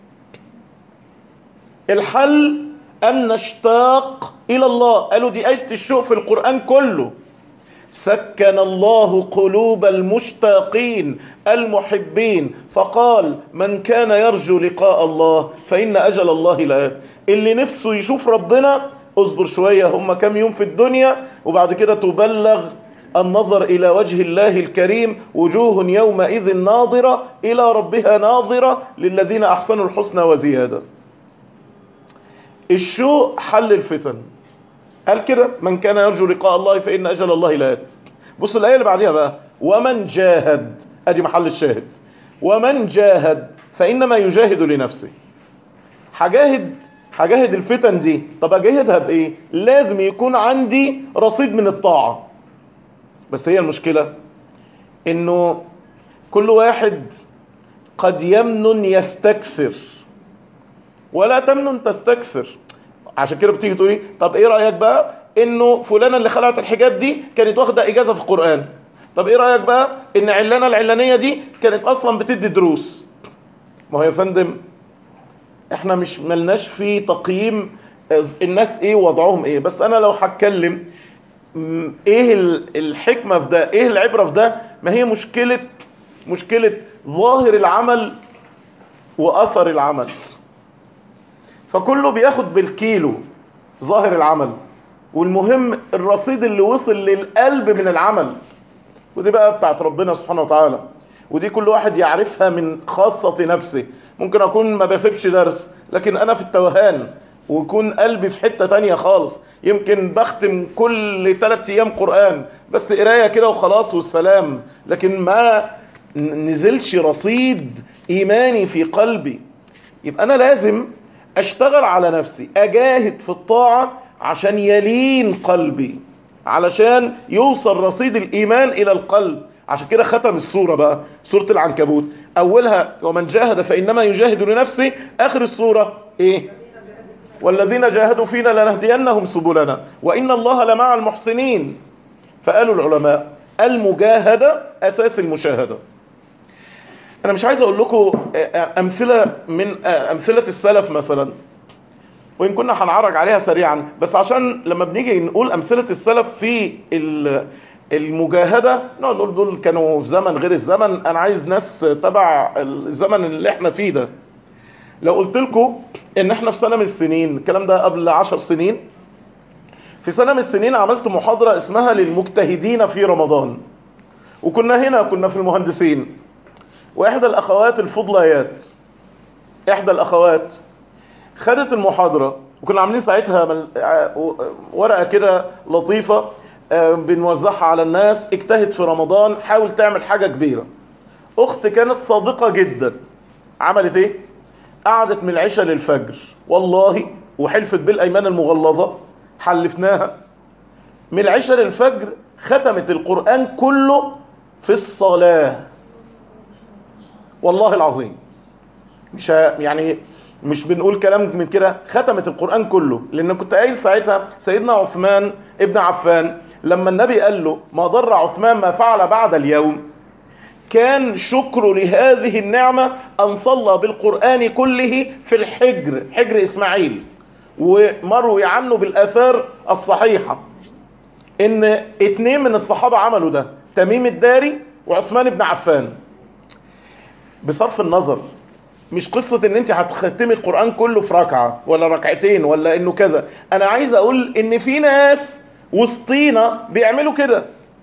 الحل أن نشتاق إلى الله. قالوا دي آية الشوق في القرآن كله. سكن الله قلوب المشتاقين المحبين فقال من كان يرجو لقاء الله فإن أجل الله لآت. اللي نفسه يشوف ربنا اصبر شوية، هم كم يوم في الدنيا وبعد كده تبلغ النظر إلى وجه الله الكريم، وجوه يومئذ ناظرة إلى ربها ناظرة للذين أحسنوا الحسنى وزيادة. الشوق حل الفتن. قال كده من كان يرجو لقاء الله فإن أجل الله لآت. بص الآية اللي بعدها بقى، ومن جاهد، ادي محل الشاهد، ومن جاهد فإنما يجاهد لنفسه. هجاهد هجاهد الفتن دي. طب اجاهدها بايه؟ لازم يكون عندي رصيد من الطاعة. بس هي المشكلة انه كل واحد قد يمنن يستكثر ولا تمنن تستكثر. عشان كده بتيجي تقولي طب ايه رأيك بقى انه فلانة اللي خلعت الحجاب دي كانت واخدة اجازة في القرآن؟ طب ايه رأيك بقى ان علانة العلانية دي كانت اصلا بتدي دروس؟ ما هو يا فندم احنا مش ملناش في تقييم الناس ايه وضعهم ايه، بس انا لو هتكلم ايه الحكمة في ده، ايه العبرة في ده، ما هي مشكلة مشكلة ظاهر العمل واثر العمل. فكله بياخد بالكيلو ظاهر العمل، والمهم الرصيد اللي وصل للقلب من العمل. ودي بقى بتاعت ربنا سبحانه وتعالى، ودي كل واحد يعرفها من خاصة نفسه. ممكن اكون ما بسيبش درس لكن انا في التوهان، ويكون قلبي في حتة تانية خالص. يمكن بختم كل ثلاث ايام قرآن بس قراية كده وخلاص والسلام، لكن ما نزلش رصيد ايماني في قلبي. يبقى انا لازم اشتغل على نفسي، اجاهد في الطاعة عشان يلين قلبي، علشان يوصل رصيد الايمان الى القلب. عشان كده ختم السورة بقى، سورة العنكبوت، اولها ومن جاهد فانما يجاهد لنفسه، اخر السورة ايه؟ والذين جاهدوا فينا لنهدينهم سبلنا وان الله لمع المحسنين. فقالوا العلماء المجاهدة اساس المشاهدة. انا مش عايز اقول لكم امثلة من امثلة السلف مثلا، وإن كنا هنعرج عليها سريعا، بس عشان لما بنيجي نقول أمثلة السلف في المجاهدة نقول دول, دول كانوا في زمن غير الزمن. أنا عايز ناس تبع الزمن اللي احنا فيه ده. لو قلت لكم إن احنا في سنة من السنين، الكلام ده قبل عشر سنين، في سنة من السنين عملت محاضرة اسمها للمجتهدين في رمضان، وكنا هنا كنا في المهندسين، واحدى الاخوات الفضليات احدى الاخوات خدت المحاضرة، وكنا عاملين ساعتها ورقة كده لطيفة بنوزعها على الناس: اجتهد في رمضان، حاول تعمل حاجة كبيرة. اخت كانت صادقة جدا، عملت ايه؟ قعدت من العشاء للفجر والله، وحلفت بالايمان المغلظة، حلفناها، من العشاء للفجر ختمت القرآن كله في الصلاة، والله العظيم، مش يعني مش بنقول كلام من كده، ختمت القرآن كله. لأن كنت قايل ساعتها سيدنا عثمان ابن عفان لما النبي قال له ما ضر عثمان ما فعل بعد اليوم، كان شكر لهذه النعمة أن صلى بالقرآن كله في الحجر، حجر إسماعيل. ومروي عنه بالآثار الصحيحة إن اتنين من الصحابة عملوا ده، تميم الداري وعثمان بن عفان. بصرف النظر، مش قصة ان انت هتختمي القرآن كله في ركعة ولا ركعتين ولا انه كذا، انا عايز اقول ان في ناس وسطينا بيعملوا كده.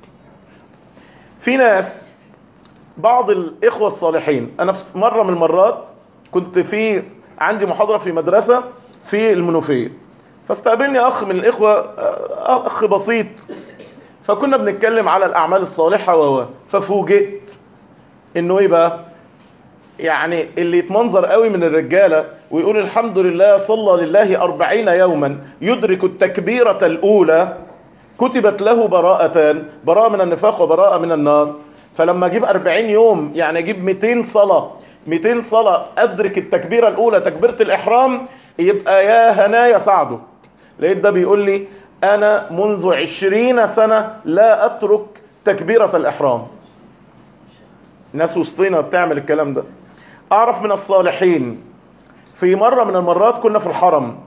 في ناس، بعض الاخوة الصالحين، انا في مرة من المرات كنت في عندي محاضرة في مدرسة في المنوفية، فاستقبلني اخ من الاخوة، اخ بسيط، فكنا بنتكلم على الاعمال الصالحة و ففوجئت انه ايه بقى، يعني اللي يتمنظر قوي من الرجالة ويقول الحمد لله صلى لله أربعين يوما يدرك التكبيرة الأولى كتبت له براءتان، براءة من النفاق وبراءة من النار. فلما أجيب أربعين يوم يعني أجيب مئتين صلاة، مئتين صلاة أدرك التكبيرة الأولى تكبيرة الإحرام، يبقى يا هنايا سعده. لقيت ده بيقول لي أنا منذ عشرين سنة لا أترك تكبيرة الإحرام. ناس وسطينا بتعمل الكلام ده. أعرف من الصالحين في مرة من المرات كنا في الحرم،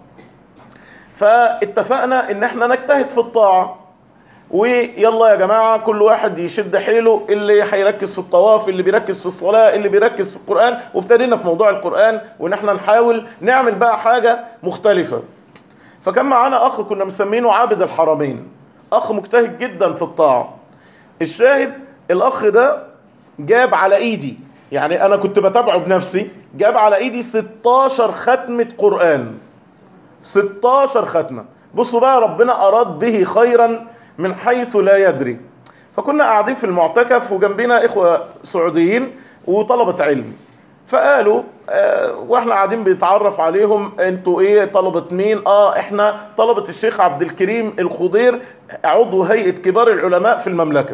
فاتفقنا ان احنا نجتهد في الطاعة، ويلا يا جماعة كل واحد يشد حيله، اللي هيركز في الطواف، اللي بيركز في الصلاة، اللي بيركز في القرآن. وابتدينا في موضوع القرآن وان احنا نحاول نعمل بقى حاجة مختلفة. فكان معانا اخ كنا مسمينه عابد الحرمين، اخ مجتهد جدا في الطاعة. الشاهد الاخ ده جاب على ايدي، يعني انا كنت بتابعه بنفسي، جاب على ايدي ستاشر ختمة قرآن، ستاشر ختمة. بصوا بقى، ربنا اراد به خيرا من حيث لا يدري. فكنا قاعدين في المعتكف وجنبنا اخوة سعوديين وطلبة علم، فقالوا آه واحنا قاعدين بيتعرف عليهم، انتوا ايه طلبة مين؟ اه احنا طلبة الشيخ عبد الكريم الخضير، عضو هيئة كبار العلماء في المملكة.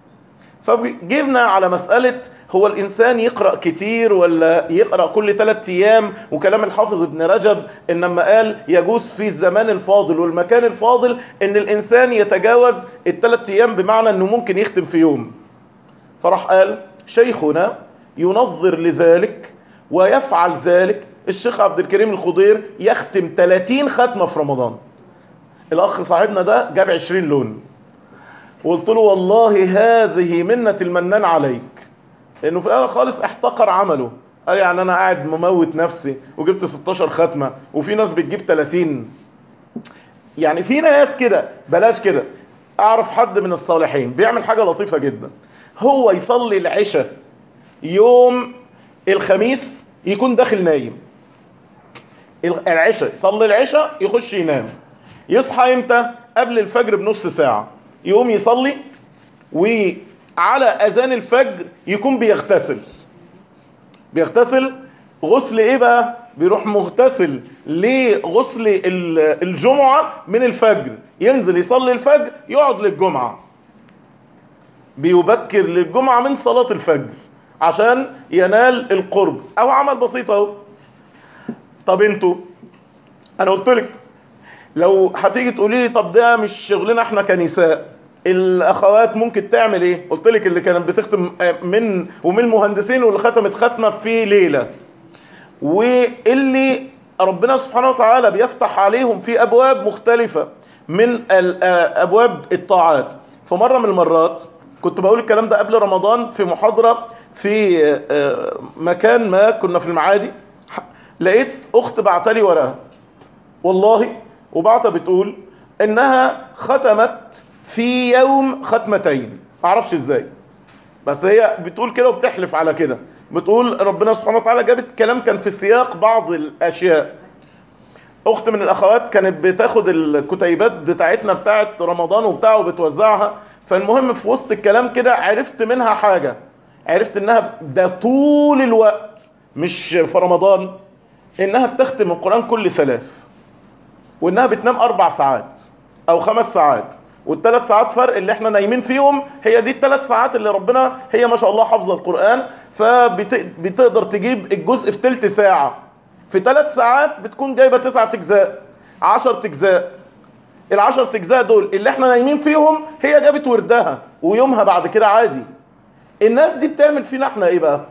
فجبنا على مسألة هو الإنسان يقرأ كتير ولا يقرأ كل ثلاثة أيام، وكلام الحافظ ابن رجب إنما قال يجوز في الزمان الفاضل والمكان الفاضل إن الإنسان يتجاوز الثلاث أيام، بمعنى إنه ممكن يختم في يوم. فراح قال شيخنا ينظر لذلك ويفعل ذلك، الشيخ عبد الكريم الخضير يختم ثلاثين ختمة في رمضان. الأخ صاحبنا ده جاب عشرين لون، وقلت له والله هذه منة المنان عليك، لانه في الاخر خالص احتقر عمله. قال يعني انا قاعد مموت نفسي وجبت ستاشر ختمة وفي ناس بتجيب ثلاثين. يعني في ناس كده، بلاش كده. اعرف حد من الصالحين بيعمل حاجة لطيفة جدا، هو يصلي العشاء يوم الخميس يكون داخل نايم، العشاء يصلي العشاء يخش ينام، يصحى امتى؟ قبل الفجر بنص ساعة، يقوم يصلي، وعلى اذان الفجر يكون بيغتسل. بيغتسل غسل ايه بقى؟ بيروح مغتسل لغسل الجمعة من الفجر، ينزل يصلي الفجر، يقعد للجمعة، بيبكر للجمعة من صلاة الفجر عشان ينال القرب. او عمل بسيط اهو. طب انتوا، انا قلت لك لو هتيجي تقولي لي طب ده مش شغلنا احنا كنساء، الاخوات ممكن تعمل ايه؟ قلت لك اللي كانت بتختم من ومن المهندسين واللي ختمت ختمه في ليله، واللي ربنا سبحانه وتعالى بيفتح عليهم في ابواب مختلفه من ابواب الطاعات. فمره من المرات كنت بقول الكلام ده قبل رمضان في محاضره في مكان ما كنا في المعادي، لقيت اخت بعتلي ورقه والله، وبعتها بتقول انها ختمت في يوم ختمتين، معرفش ازاي، بس هي بتقول كده وبتحلف على كده، بتقول ربنا سبحانه وتعالى جابت كلام كان في سياق بعض الاشياء. اخت من الاخوات كانت بتاخد الكتيبات بتاعتنا بتاعت رمضان وبتاعه وبتوزعها، فالمهم في وسط الكلام كده عرفت منها حاجة، عرفت انها ده طول الوقت مش في رمضان، انها بتختم القرآن كل ثلاث، وانها بتنام اربع ساعات او خمس ساعات، والثلاث ساعات فرق اللي احنا نايمين فيهم هي دي الثلاث ساعات اللي ربنا، هي ما شاء الله حافظه القرآن، فبتقدر تجيب الجزء في تلت ساعة، في ثلاث ساعات بتكون جايبة تسعة اجزاء، عشر اجزاء. العشر اجزاء دول اللي احنا نايمين فيهم هي جابت وردها ويومها بعد كده عادي. الناس دي بتعمل فينا احنا ايه بقى؟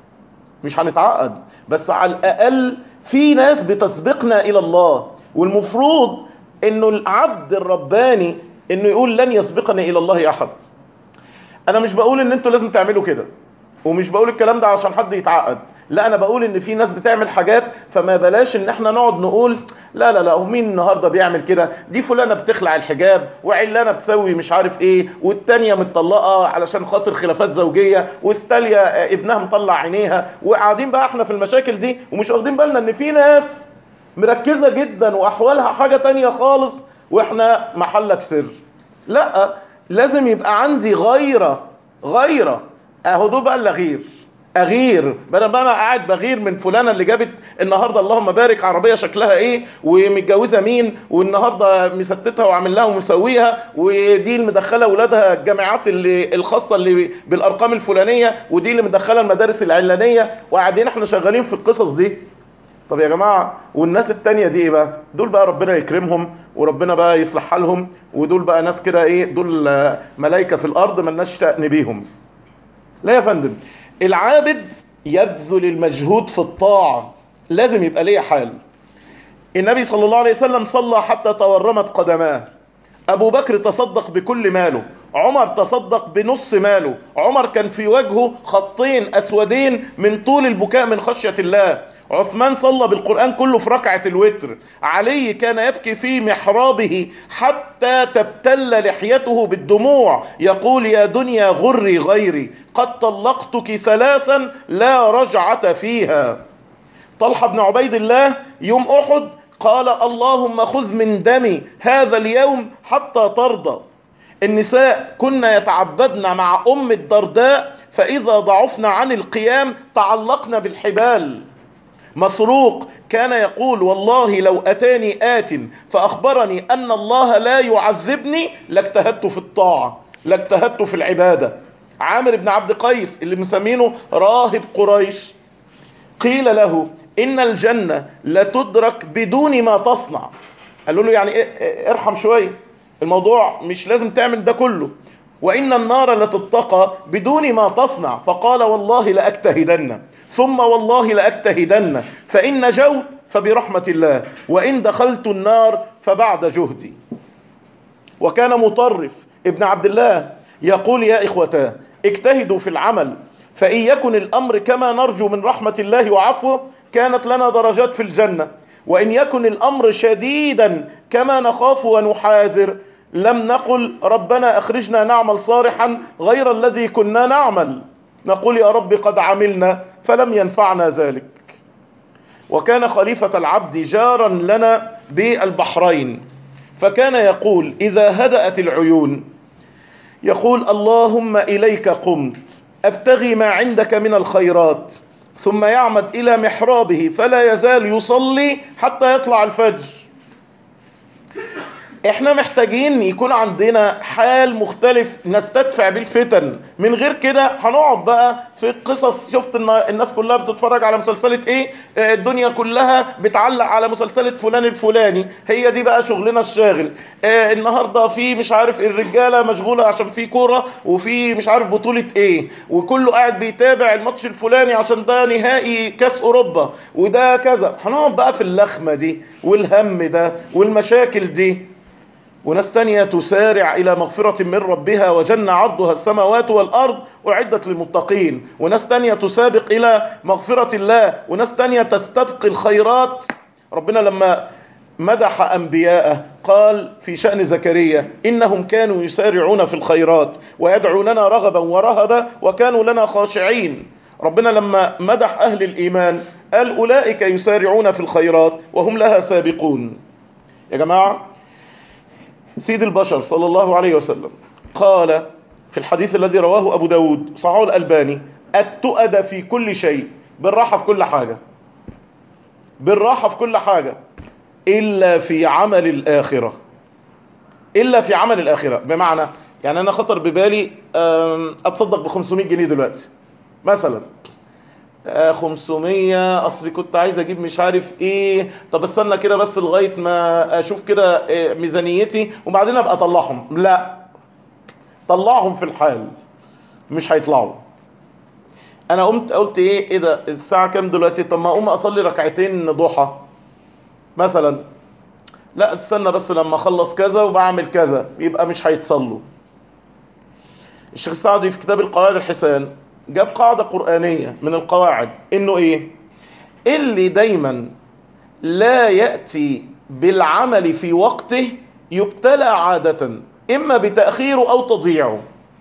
مش هنتعقد، بس على الاقل في ناس بتسبقنا الى الله، والمفروض انه العبد الرباني انه يقول لن يسبقني الى الله احد. انا مش بقول ان انتوا لازم تعملوا كده، ومش بقول الكلام ده عشان حد يتعقد، لا انا بقول ان في ناس بتعمل حاجات، فما بلاش ان احنا نقعد نقول لا لا لا ومين النهارده بيعمل كده، دي فلانه بتخلع الحجاب وعلانه بتسوي مش عارف ايه، والتانيه متطلقه علشان خاطر خلافات زوجيه، واستاليه ابنها مطلع عينيها، وقاعدين بقى احنا في المشاكل دي ومش واخدين بالنا ان في ناس مركزه جدا واحوالها حاجه تانيه خالص واحنا محلك سر. لا، لازم يبقى عندي غيره، غيره اهو دول بقى اللي اغير، اغير بدل ما انا قاعد بغير من فلانه اللي جابت النهارده اللهم بارك عربيه شكلها ايه ومتجوزه مين، والنهارده مستتها وعامل لها ومسويها، ودي اللي مدخله اولادها الجامعات اللي الخاصه اللي بالارقام الفلانيه، ودي اللي مدخله المدارس العلانيه، وقاعدين احنا شغالين في القصص دي. طب يا جماعه والناس التانيه دي ايه بقى؟ دول بقى ربنا يكرمهم وربنا بقى يصلح حالهم، ودول بقى ناس كده ايه، دول ملائكه في الارض ملناش شأن بيهم. لا يا فندم، العابد يبذل المجهود في الطاعة، لازم يبقى ليه حال. النبي صلى الله عليه وسلم صلى حتى تورمت قدماه، أبو بكر تصدق بكل ماله، عمر تصدق بنص ماله، عمر كان في وجهه خطين أسودين من طول البكاء من خشية الله، عثمان صلى بالقرآن كله في ركعة الوتر، علي كان يبكي في محرابه حتى تبتل لحيته بالدموع، يقول يا دنيا غري غيري قد طلقتك ثلاثا لا رجعة فيها. طلحة بن عبيد الله يوم أحد قال اللهم خذ من دمي هذا اليوم حتى ترضى. النساء كنا يتعبدن مع أم الدرداء فإذا ضعفنا عن القيام تعلقنا بالحبال. مسروق كان يقول والله لو أتاني آت فأخبرني أن الله لا يعذبني لاجتهدت في الطاعة، لاجتهدت في العبادة. عامر بن عبد قيس اللي مسمينه راهب قريش قيل له إن الجنة لتدرك بدون ما تصنع، قالوا له يعني ارحم شوية، الموضوع مش لازم تعمل ده كله، وإن النار لتتقى بدون ما تصنع، فقال والله لأجتهدن ثم والله لأجتهدن فإن نجوت فبرحمة الله وإن دخلت النار فبعد جهدي. وكان مطرف ابن عبد الله يقول يا إخوتاه اجتهدوا في العمل فإن يكن الأمر كما نرجو من رحمة الله وعفوه كانت لنا درجات في الجنة، وإن يكن الأمر شديدا كما نخاف ونحاذر لم نقل ربنا أخرجنا نعمل صالحا غير الذي كنا نعمل، نقول يا رب قد عملنا فلم ينفعنا ذلك. وكان خليفة العبد جارا لنا بالبحرين، فكان يقول إذا هدأت العيون يقول اللهم إليك قمت أبتغي ما عندك من الخيرات، ثم يعمد إلى محرابه فلا يزال يصلي حتى يطلع الفجر. احنا محتاجين يكون عندنا حال مختلف نستدفع بالفتن، من غير كده هنقعد بقى في قصص. شفت ان الناس كلها بتتفرج على مسلسلة ايه، الدنيا كلها بتعلق على مسلسلة فلان الفلاني، هي دي بقى شغلنا الشاغل. اه النهاردة في مش عارف الرجالة مشغولة عشان في كورة وفي مش عارف بطولة ايه، وكله قاعد بيتابع الماتش الفلاني عشان ده نهائي كاس اوروبا وده كذا. هنقعد بقى في اللخمة دي والهم ده والمشاكل دي. وناس تانية تسارع إلى مغفرة من ربها وجنة عرضها السماوات والأرض أعدت للمتقين، وناس تانية تسابق إلى مغفرة الله، وناس تانية تستبق الخيرات. ربنا لما مدح أنبياءه قال في شأن زكريا إنهم كانوا يسارعون في الخيرات ويدعوننا رغبا ورهبا وكانوا لنا خاشعين. ربنا لما مدح أهل الإيمان قال أولئك يسارعون في الخيرات وهم لها سابقون. يا جماعة، سيد البشر صلى الله عليه وسلم قال في الحديث الذي رواه أبو داود صححه الألباني: التؤد في كل شيء، بالراحة في كل حاجة، بالراحة في كل حاجة إلا في عمل الآخرة، إلا في عمل الآخرة. بمعنى يعني أنا خطر ببالي أتصدق ب خمسمائة جنيه دلوقتي مثلا، خمسمائة أصلي كنت عايز أجيب مش عارف إيه، طب استنى كده بس لغاية ما أشوف كده ميزانيتي وبعدين أبقى أطلعهم. لا، طلعهم في الحال، مش هيطلعوا. أنا قمت قلت إيه إيه ده الساعة كام دلوقتي؟ طب ما أقوم أصلي ركعتين ضحى مثلا. لا، استنى بس لما اخلص كذا وبعمل كذا، يبقى مش هيتصلوا. الشيخ السعدي في كتاب القواعد الحسان جاب قاعدة قرآنية من القواعد انه ايه اللي دايما لا يأتي بالعمل في وقته يبتلى عادة اما بتأخيره او تضييعه.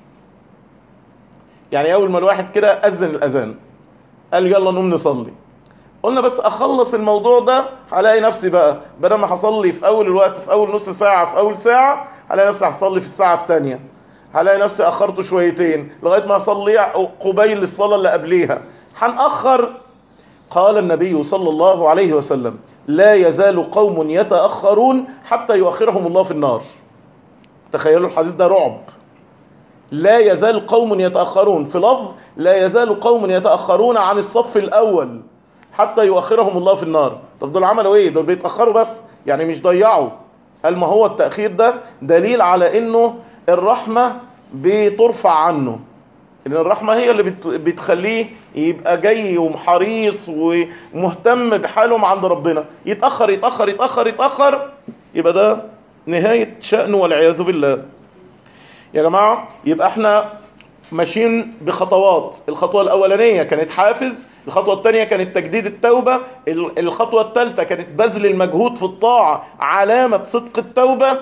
يعني اول ما الواحد كده اذن الاذان قال يلا نقوم نصلي، قلنا بس اخلص الموضوع ده هلاقي نفسي بقى بدل ما هصلي في اول الوقت في اول نص ساعة في اول ساعة، هلاقي نفسي هصلي في الساعة التانية، هلاقي نفسي اخرته شويتين لغاية ما اصلي قبيل الصلاة اللي قبليها، هنأخر. قال النبي صلى الله عليه وسلم: لا يزال قوم يتأخرون حتى يؤخرهم الله في النار. تخيلوا الحديث ده رعب. لا يزال قوم يتأخرون، في لفظ لا يزال قوم يتأخرون عن الصف الأول حتى يؤخرهم الله في النار. طب دول عملوا ايه؟ دول بيتأخروا بس، يعني مش ضيعوا. قال ما هو التأخير ده دليل على انه الرحمة بترفع عنه، ان الرحمة هي اللي بتخليه يبقى جاي ومحريص ومهتم بحالهم عند ربنا. يتأخر يتأخر يتأخر يتأخر يبقى ده نهاية شأنه والعياذ بالله. يا جماعة، يبقى احنا ماشيين بخطوات. الخطوة الأولانية كانت حافز، الخطوة الثانية كانت تجديد التوبة، الخطوة الثالثة كانت بذل المجهود في الطاعة، علامة صدق التوبة،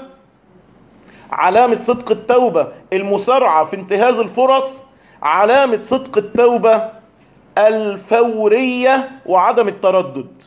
علامة صدق التوبة المسارعة في انتهاز الفرص، علامة صدق التوبة الفورية وعدم التردد.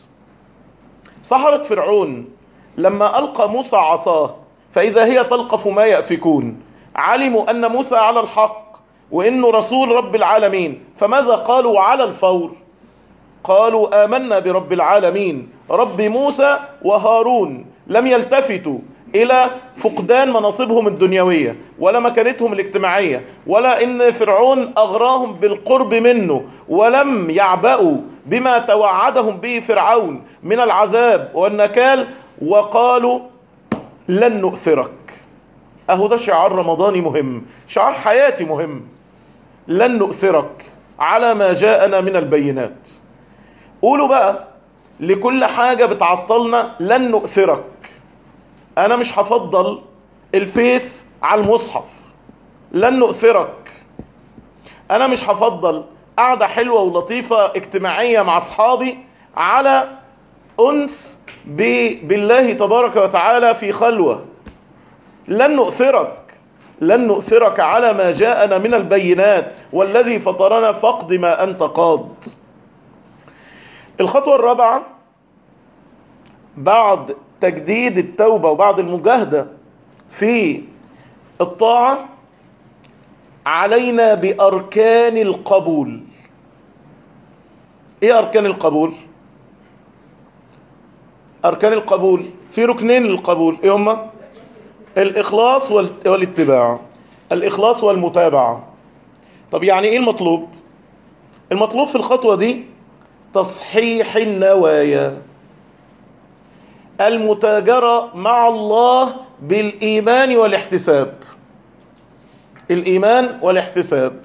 سحرة فرعون لما ألقى موسى عصاه فإذا هي تلقف ما يأفكون، علموا أن موسى على الحق وإنه رسول رب العالمين، فماذا قالوا على الفور؟ قالوا آمنا برب العالمين رب موسى وهارون. لم يلتفتوا إلى فقدان مناصبهم الدنيوية ولا مكانتهم الاجتماعية ولا إن فرعون أغراهم بالقرب منه، ولم يعبأوا بما توعدهم به فرعون من العذاب والنكال، وقالوا لن نؤثرك. أهو ده شعار رمضاني مهم، شعار حياتي مهم. لن نؤثرك على ما جاءنا من البينات. قولوا بقى لكل حاجة بتعطلنا لن نؤثرك. أنا مش هفضل الفيس على المصحف، لن نؤثرك. أنا مش هفضل قعدة حلوة ولطيفة اجتماعية مع أصحابي على أنس بالله تبارك وتعالى في خلوة. لن نؤثرك، لن نؤثرك على ما جاءنا من البينات، والذي فطرنا فاقض ما أنت قاض. الخطوة الرابعة بعد تجديد التوبة وبعد المجاهدة في الطاعة، علينا بأركان القبول. ايه أركان القبول؟ أركان القبول في ركنين للقبول، ايه هما؟ الإخلاص والاتباع، الإخلاص والمتابعة. طب يعني ايه المطلوب؟ المطلوب في الخطوة دي تصحيح النوايا، المتاجرة مع الله بالإيمان والاحتساب. الإيمان والاحتساب.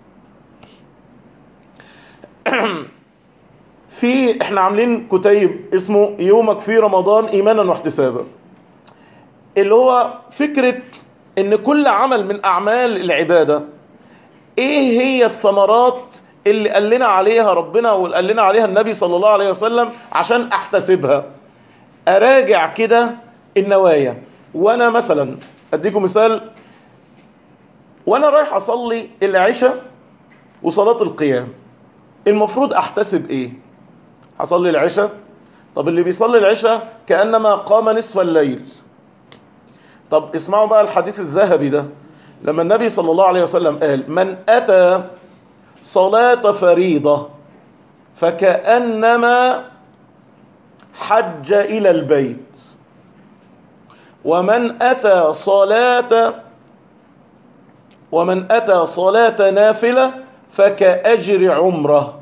في احنا عاملين كتيب اسمه يومك في رمضان إيمانا واحتسابا، اللي هو فكرة ان كل عمل من أعمال العبادة ايه هي الثمرات اللي قال لنا عليها ربنا وقال لنا عليها النبي صلى الله عليه وسلم عشان احتسبها. اراجع كده النوايا. وانا مثلا اديكم مثال، وانا رايح اصلي العشاء وصلاة القيام، المفروض احتسب ايه؟ هصلي العشاء، طب اللي بيصلي العشاء كأنما قام نصف الليل. طب اسمعوا بقى الحديث الذهبي ده، لما النبي صلى الله عليه وسلم قال: من أتى صلاة فريضة فكأنما حج إلى البيت، ومن أتى صلاة ومن أتى صلاة نافلة فكأجر عمره.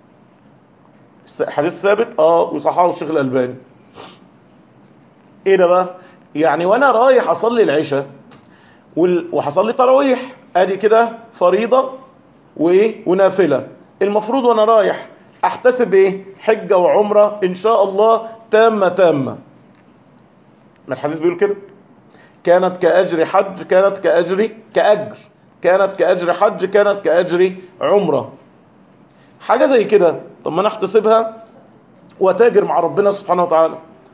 حديث ثابت اه وصححه الشيخ الألباني. ايه ده بقى؟ يعني وانا رايح اصلي العشاء وهصلي تراويح، ادي كده فريضة وايه ونافلة، المفروض وانا رايح احتسب ايه؟ حجة وعمرة ان شاء الله تامة تامة. ما الحديث بيقول كده، كانت كأجر حج كانت كأجر كأجر كانت كأجر حج كانت كأجر عمرة، حاجة زي كده. طب ما انا احتسبها وتاجر مع ربنا سبحانه وتعالى.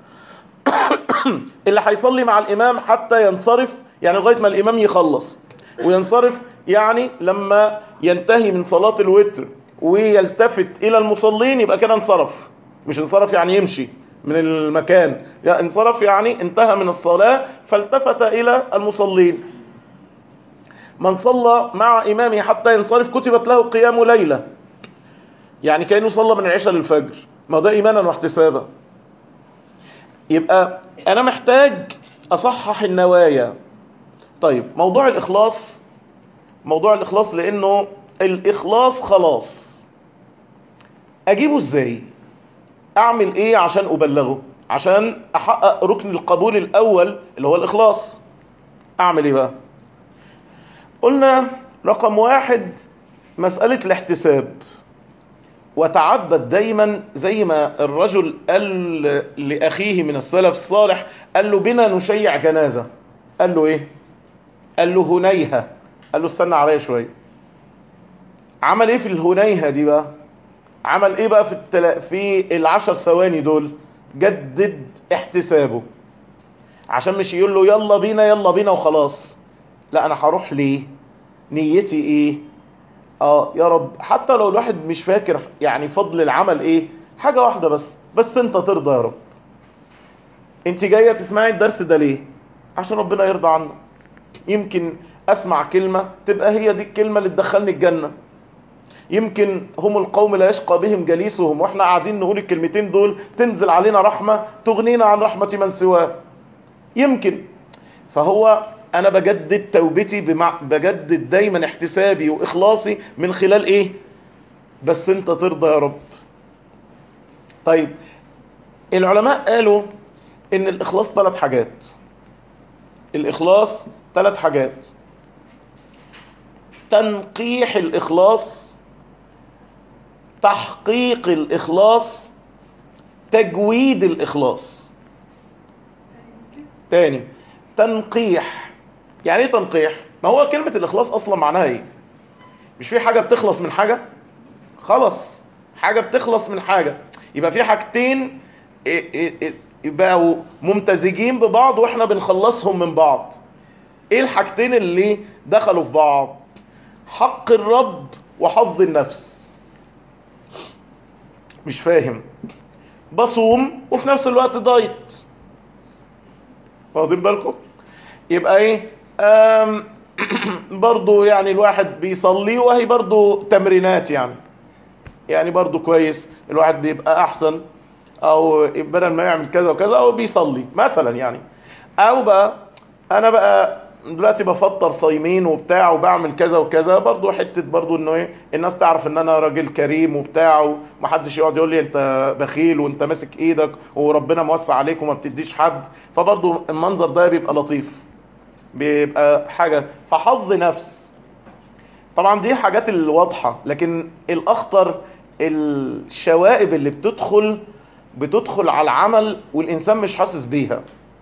اللي هيصلي مع الامام حتى ينصرف، يعني لغاية ما الامام يخلص وينصرف، يعني لما ينتهي من صلاة الوتر ويلتفت الى المصلين يبقى كده انصرف. مش انصرف يعني يمشي من المكان، يعني انصرف يعني انتهى من الصلاة فالتفت الى المصلين. من صلى مع امامه حتى ينصرف كتبت له قيام ليلة، يعني كأنه صلى من العشاء للفجر. ما ده ايمانا واحتسابا. يبقى انا محتاج اصحح النوايا. طيب موضوع الاخلاص، موضوع الاخلاص لانه الاخلاص خلاص، اجيبه ازاي؟ اعمل ايه عشان ابلغه، عشان احقق ركن القبول الاول اللي هو الاخلاص؟ اعمل ايه بقى؟ قلنا رقم واحد مسألة الاحتساب. وتعبد دايما زي ما الرجل قال لأخيه من السلف الصالح، قال له: بنا نشيع جنازة. قال له ايه؟ قال له: هنيهة. قال له: استنى عليا شوية. عمل ايه في الهنيهة دي بقى؟ عمل ايه بقى في التلا... في العشر ثواني دول؟ جدد احتسابه، عشان مش يقول له يلا بينا يلا بينا وخلاص. لا، انا هروح ليه؟ نيتي ايه؟ اه يا رب، حتى لو الواحد مش فاكر يعني فضل العمل ايه، حاجة واحدة بس بس انت ترضى يا رب. انت جاية تسمعي الدرس ده ليه؟ عشان ربنا يرضى عنك. يمكن اسمع كلمة تبقى هي دي الكلمة اللي تدخلني الجنة. يمكن هم القوم لا يشقى بهم جليسهم، واحنا قاعدين نقول الكلمتين دول تنزل علينا رحمة تغنينا عن رحمة من سواه. يمكن. فهو انا بجدد توبتي، بمع... بجدد دايما احتسابي واخلاصي من خلال ايه؟ بس انت ترضى يا رب. طيب العلماء قالوا ان الاخلاص ثلاث حاجات. الاخلاص ثلاث حاجات: تنقيح الاخلاص، تحقيق الاخلاص، تجويد الاخلاص. تاني، تنقيح. يعني ايه تنقيح؟ ما هو كلمة الاخلاص اصلا معناها ايه؟ مش في حاجة بتخلص من حاجة؟ خلص، حاجة بتخلص من حاجة، يبقى في حاجتين يبقوا ممتزجين ببعض واحنا بنخلصهم من بعض. ايه الحاجتين اللي دخلوا في بعض؟ حق الرب وحظ النفس. مش فاهم؟ بصوم وفي نفس الوقت دايت، واخدين بالكم؟ يبقى ايه؟ آم برضو يعني الواحد بيصلي وهي برضو تمرينات، يعني يعني برضو كويس الواحد بيبقى احسن، او بدل ما يعمل كذا وكذا او بيصلي مثلا يعني. او بقى انا بقى دلوقتي بفطر صايمين وبتاع وبعمل كذا وكذا، برضو حتة برضو انه ايه، الناس تعرف ان انا راجل كريم وبتاع، ومحدش يقعد يقول لي انت بخيل وانت ماسك ايدك وربنا موسع عليك وما بتديش حد. فبرضو المنظر ده بيبقى لطيف، بيبقى حاجة فحظ نفس. طبعا دي الحاجات الواضحة، لكن الاخطر الشوائب اللي بتدخل بتدخل على العمل والإنسان مش حاسس بيها.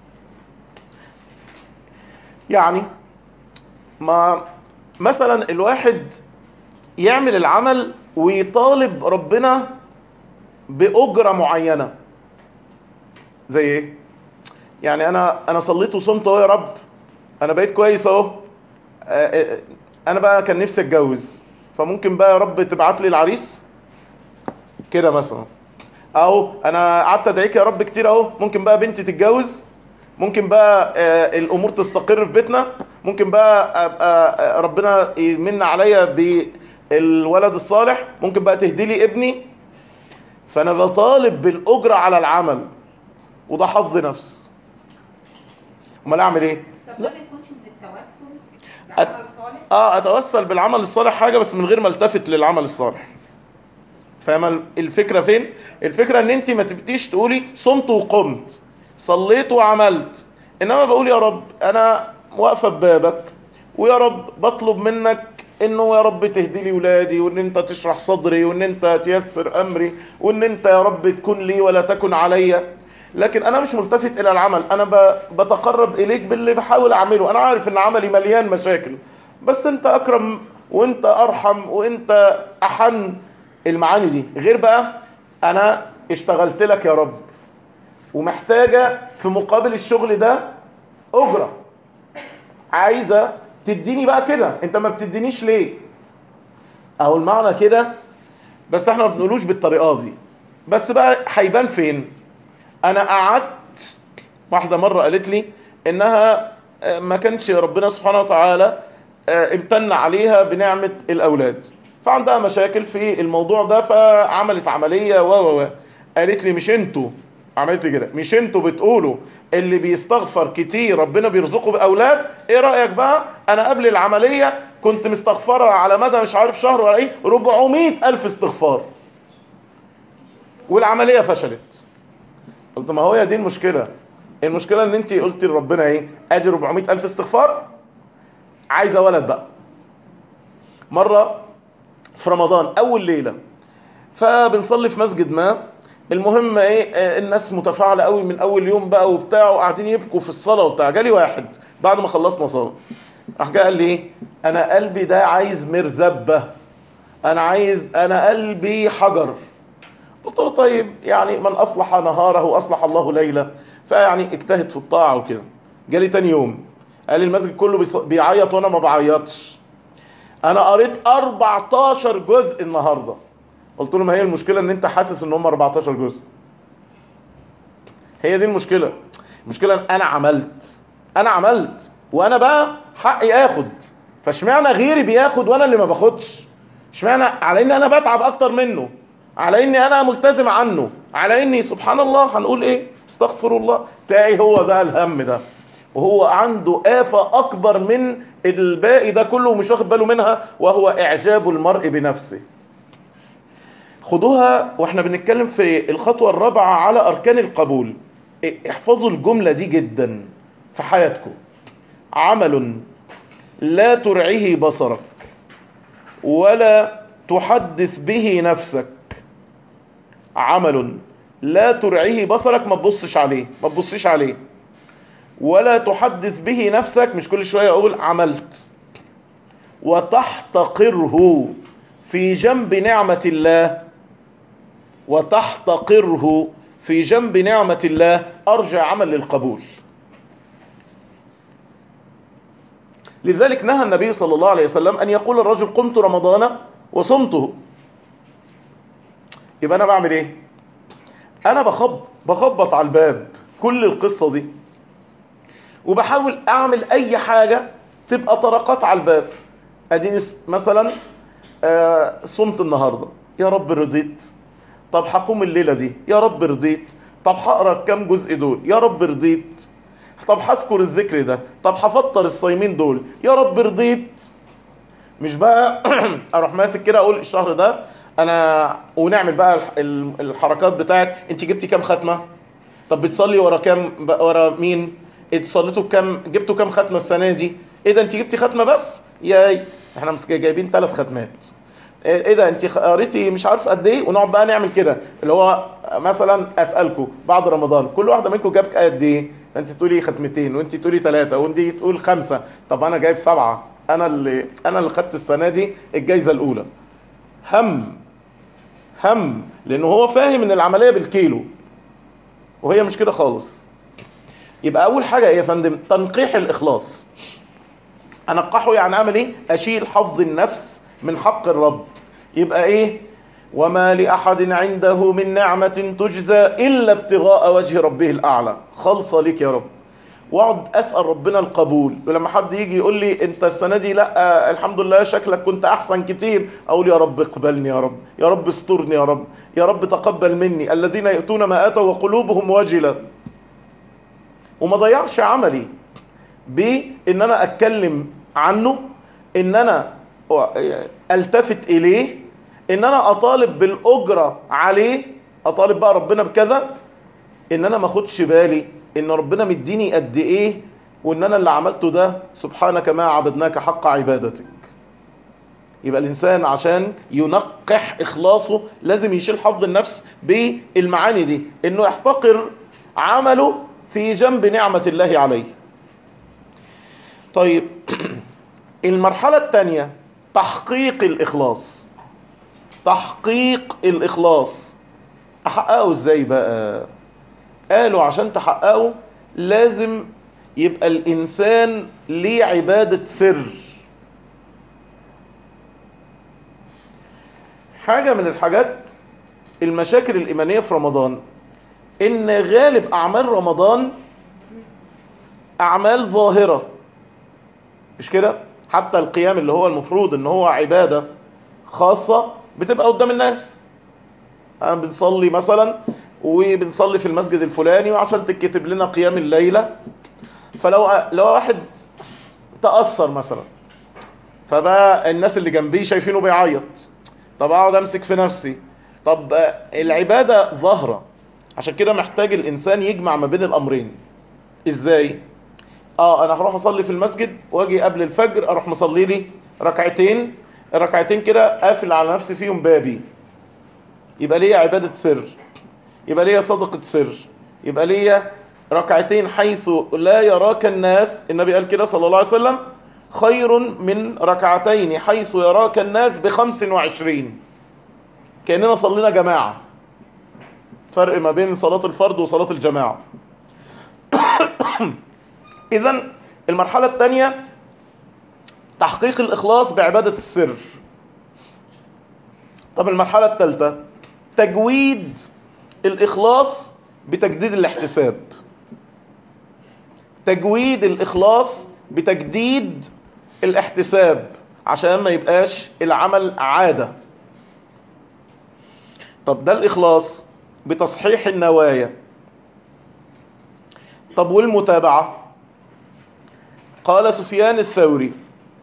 يعني ما مثلا الواحد يعمل العمل ويطالب ربنا بأجرة معينة، زي ايه؟ يعني انا انا صليت وصمت اهو يا رب، انا بقيت كويس اهو، انا بقى كان نفسي اتجوز، فممكن بقى يا رب تبعت لي العريس كده مثلا. اهو انا قعدت ادعيك يا رب كتير اهو، ممكن بقى بنتي تتجوز، ممكن بقى آه، الامور تستقر في بيتنا، ممكن بقى ابقى آه، ربنا يمن عليا بالولد الصالح، ممكن بقى تهدي لي ابني. فانا بطالب بالاجره على العمل، وده حظ نفس. امال اعمل ايه؟ طب ده ما يكونش من التوسل أت... بعمل صالح؟ اه اتوسل بالعمل الصالح حاجه، بس من غير ما التفت للعمل الصالح. فاهمه الفكره فين؟ الفكره ان انت ما تبقيش تقولي صمت وقمت، صليت وعملت، انما بقول يا رب انا واقفه ببابك، ويا رب بطلب منك انه يا رب تهدي لي ولادي، وان انت تشرح صدري، وان انت تيسر امري، وان انت يا رب تكون لي ولا تكن عليا. لكن انا مش ملتفت الى العمل، انا بتقرب اليك باللي بحاول اعمله. انا عارف ان عملي مليان مشاكل، بس انت اكرم وانت ارحم وانت احن. المعاني دي غير بقى انا اشتغلت لك يا رب، ومحتاجة في مقابل الشغل ده اجرة، عايزة تديني بقى كده، انت ما بتدينيش ليه؟ اهو المعنى كده، بس احنا ما بنقولوش بالطريقة دي. بس بقى هيبان فين؟ انا قعدت، واحدة مرة قالت لي انها ما كانش ربنا سبحانه وتعالى امتن عليها بنعمة الاولاد، فعندها مشاكل في الموضوع ده، فعملت عملية و و قالت لي مش انتوا، عملت لي كده، مش انتوا بتقولوا اللي بيستغفر كتير ربنا بيرزقه باولاد؟ ايه رأيك بقى؟ انا قبل العملية كنت مستغفرة على مدى مش عارف شهر ولا ايه أربعمائة الف استغفار، والعملية فشلت. قلت ما هو يا دي المشكلة، المشكلة ان انت قلتي لربنا ايه؟ ادي أربعمائة الف استغفار، عايزة ولد بقى. مرة في رمضان اول ليلة، فبنصلي في مسجد ما، المهم ايه، الناس متفاعلة قوي من اول يوم بقى وبتاع، وقاعدين يبكوا في الصلاة وبتاع. جالي واحد بعد ما خلصنا صلاة، راح جاء قال لي ايه؟ انا قلبي ده عايز مرزبة، انا عايز، انا قلبي حجر. قلت له طيب يعني من اصلح نهاره اصلح الله ليله، فيعني اجتهد في الطاعه وكده. جالي تاني يوم قال لي المسجد كله بيص- بيعيط وانا ما بعيطش، انا قريت أربعتاشر جزء النهارده. قلت له ما هي المشكله ان انت حاسس ان هم أربعتاشر جزء، هي دي المشكله. المشكله ان انا عملت، انا عملت وانا بقى حقي اخد، فاشمعنى غيري بياخد وانا اللي ما باخدش؟ اشمعنى على اني انا بتعب اكتر منه، على اني انا ملتزم عنه، على اني سبحان الله هنقول ايه، استغفر الله تلاقي هو ده الهم ده، وهو عنده آفة اكبر من الباقي ده كله ومش واخد باله منها، وهو اعجاب المرء بنفسه. خدوها واحنا بنتكلم في الخطوة الرابعة على اركان القبول. احفظوا الجملة دي جدا في حياتكم: عمل لا ترعيه بصرك ولا تحدث به نفسك. عمل لا ترعيه بصرك، ما تبصش عليه، ما تبصش عليه، ولا تحدث به نفسك، مش كل شوية اقول عملت، وتحتقره في جنب نعمة الله، وتحتقره في جنب نعمة الله ارجع عمل للقبول. لذلك نهى النبي صلى الله عليه وسلم ان يقول الرجل قمت رمضان وصمته. يبقى انا بعمل ايه؟ انا بخب بخبط على الباب كل القصة دي، وبحاول اعمل اي حاجة تبقى طرقات على الباب. اديني مثلا آه صمت النهاردة، يا رب رضيت، طب هقوم الليلة دي، يا رب رضيت، طب هقرا كام جزء دول، يا رب رضيت، طب هذكر الذكر ده، طب هفطر الصايمين دول، يا رب رضيت. مش بقى اروح ماسك كده اقول الشهر ده انا، ونعمل بقى الحركات بتاعت انت جبتي كام ختمة، طب بتصلي ورا كام، ورا مين، اتصليتوا كام، جبتوا كام ختمة السنة دي، ايه ده انت جبتي ختمة بس، ياي احنا مس جايبين ثلاث ختمات، ايه ده انت قريتي مش عارف قد ايه. ونقعد بقى نعمل كده، اللي هو مثلا اسالكم بعد رمضان كل واحده منكم جابت قد ايه، انت تقولي ختمتين، وانت تقولي ثلاثه، وانت تقول خمسه، طب انا جايب سبعه، انا اللي انا اللي خدت السنه دي الجائزه الاولى. هم هم لانه هو فاهم ان العمليه بالكيلو. وهي مش كده خالص. يبقى اول حاجة ايه يا فندم؟ تنقيح الاخلاص. انقحه يعني اعمل ايه؟ اشيل حظ النفس من حق الرب. يبقى ايه؟ وما لأحد عنده من نعمة تجزى إلا ابتغاء وجه ربه الأعلى، خالصة ليك يا رب. واقعد أسأل ربنا القبول. ولما حد يجي يقول لي أنت السنة دي لا الحمد لله شكلك كنت أحسن كتير، أقول يا رب اقبلني يا رب، يا رب استرني يا رب، يا رب تقبل مني. الذين يأتون ما آتوا وقلوبهم وجلة. وما ضيعش عملي بإن أنا أتكلم عنه، إن أنا ألتفت إليه، ان انا اطالب بالاجرة عليه، اطالب بقى ربنا بكذا، ان انا ما اخدش بالي ان ربنا مديني قد ايه، وان انا اللي عملته ده سبحانك ما عبدناك حق عبادتك. يبقى الانسان عشان ينقح اخلاصه لازم يشيل حظ النفس بالمعاني دي، انه يحتقر عمله في جنب نعمة الله عليه. طيب المرحلة الثانية تحقيق الاخلاص. تحقيق الإخلاص أحققه إزاي بقى؟ قالوا عشان تحققه لازم يبقى الإنسان ليه عبادة سر. حاجة من الحاجات المشاكل الإيمانية في رمضان إن غالب أعمال رمضان أعمال ظاهرة، مش كده؟ حتى القيام اللي هو المفروض إن هو عبادة خاصة بتبقى قدام الناس. أنا بنصلي مثلا وبنصلي في المسجد الفلاني وعشان تكتب لنا قيام الليلة، فلو لو واحد تأثر مثلا فبقى الناس اللي جنبيه شايفينه بيعيط، طب اقعد امسك في نفسي. طب العبادة ظاهرة، عشان كده محتاج الانسان يجمع ما بين الامرين. ازاي؟ اه انا هروح اصلي في المسجد واجي قبل الفجر اروح مصلي لي ركعتين، الركعتين كده قافل على نفسي فيهم بابي، يبقى ليا عبادة سر، يبقى ليا صدقة سر، يبقى ليا ركعتين حيث لا يراك الناس. النبي قال كده صلى الله عليه وسلم خير من ركعتين حيث يراك الناس بخمس وعشرين. كأننا صلينا جماعة، فرق ما بين صلاة الفرد وصلاة الجماعة. إذن المرحلة الثانية تحقيق الإخلاص بعبادة السر. طب المرحلة الثالثة تجويد الإخلاص بتجديد الاحتساب. تجويد الإخلاص بتجديد الاحتساب عشان ما يبقاش العمل عادة. طب ده الإخلاص بتصحيح النوايا. طب والمتابعة؟ قال سفيان الثوري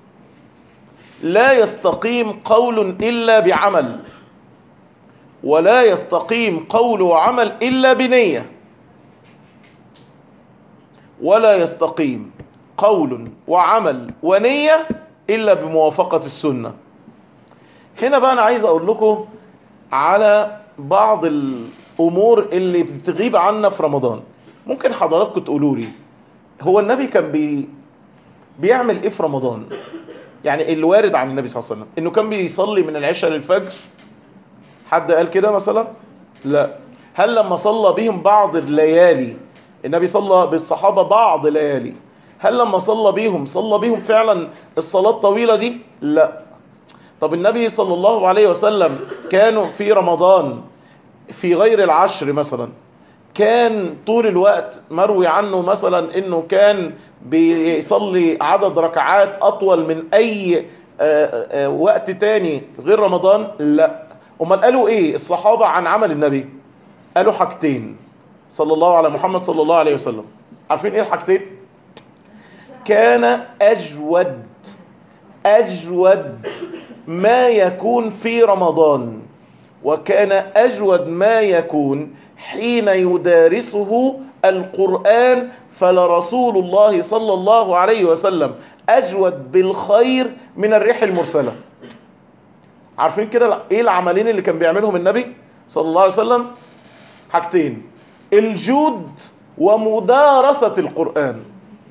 لا يستقيم قول إلا بعمل، ولا يستقيم قول وعمل إلا بنية، ولا يستقيم قول وعمل ونية إلا بموافقة السنة. هنا بقى أنا عايز أقول لكم على بعض الأمور اللي بتغيب عنا في رمضان. ممكن حضراتكم تقولوا لي هو النبي كان بي بيعمل إيه في رمضان؟ يعني اللي وارد عن النبي صلى الله عليه وسلم إنه كان بيصلي من العشاء للفجر، حد قال كده مثلا؟ لا. هل لما صلى بهم بعض الليالي، النبي صلى بالصحابة بعض ليالي، هل لما صلى بهم صلى بهم فعلا الصلاة الطويلة دي؟ لا. طب النبي صلى الله عليه وسلم كانوا في رمضان في غير العشر مثلا كان طول الوقت مروي عنه مثلا انه كان بيصلي عدد ركعات اطول من اي وقت تاني غير رمضان؟ لا. امال قالوا ايه الصحابة عن عمل النبي؟ قالوا حاجتين صلى الله على محمد صلى الله عليه وسلم. عارفين ايه الحاجتين؟ كان اجود اجود ما يكون في رمضان، وكان اجود ما يكون حين يدارسه القرآن، فلرسول الله صلى الله عليه وسلم اجود بالخير من الريح المرسلة. عارفين كده ايه العملين اللي كان بيعملهم النبي صلى الله عليه وسلم؟ حاجتين: الجود ومدارسة القرآن.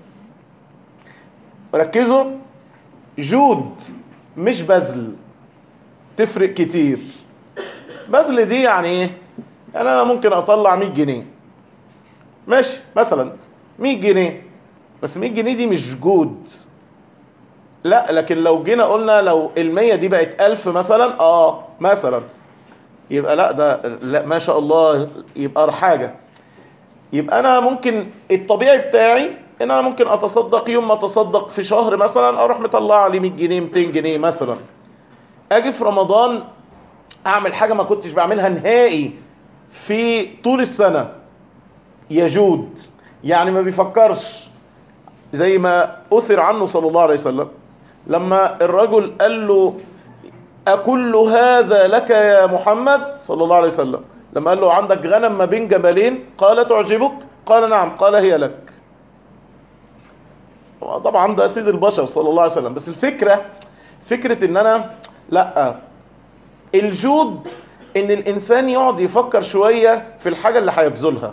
ركزوا، جود مش بذل، تفرق كتير. بذل دي يعني ايه؟ يعني انا ممكن اطلع مية جنيه ماشي مثلا مية جنيه، بس مية جنيه دي مش جود. لا، لكن لو جينا قلنا لو المية دي بقت ألف مثلا، اه مثلا، يبقى لا ده لا ما شاء الله، يبقى حاجة. يبقى انا ممكن الطبيعي بتاعي ان انا ممكن اتصدق يوم ما اتصدق في شهر مثلا اروح مطلع لي مية جنيه ميتين جنيه مثلا. اجي في رمضان اعمل حاجة ما كنتش بعملها نهائي في طول السنة، يجود، يعني ما بيفكرش. زي ما أثر عنه صلى الله عليه وسلم لما الرجل قال له أكل هذا لك يا محمد صلى الله عليه وسلم، لما قال له عندك غنم ما بين جبلين، قال تعجبك؟ قال نعم، قال هي لك. طبعا ده سيد البشر صلى الله عليه وسلم، بس الفكرة فكرة ان انا لا، الجود ان الانسان يقعد يفكر شوية في الحاجة اللي هيبذلها.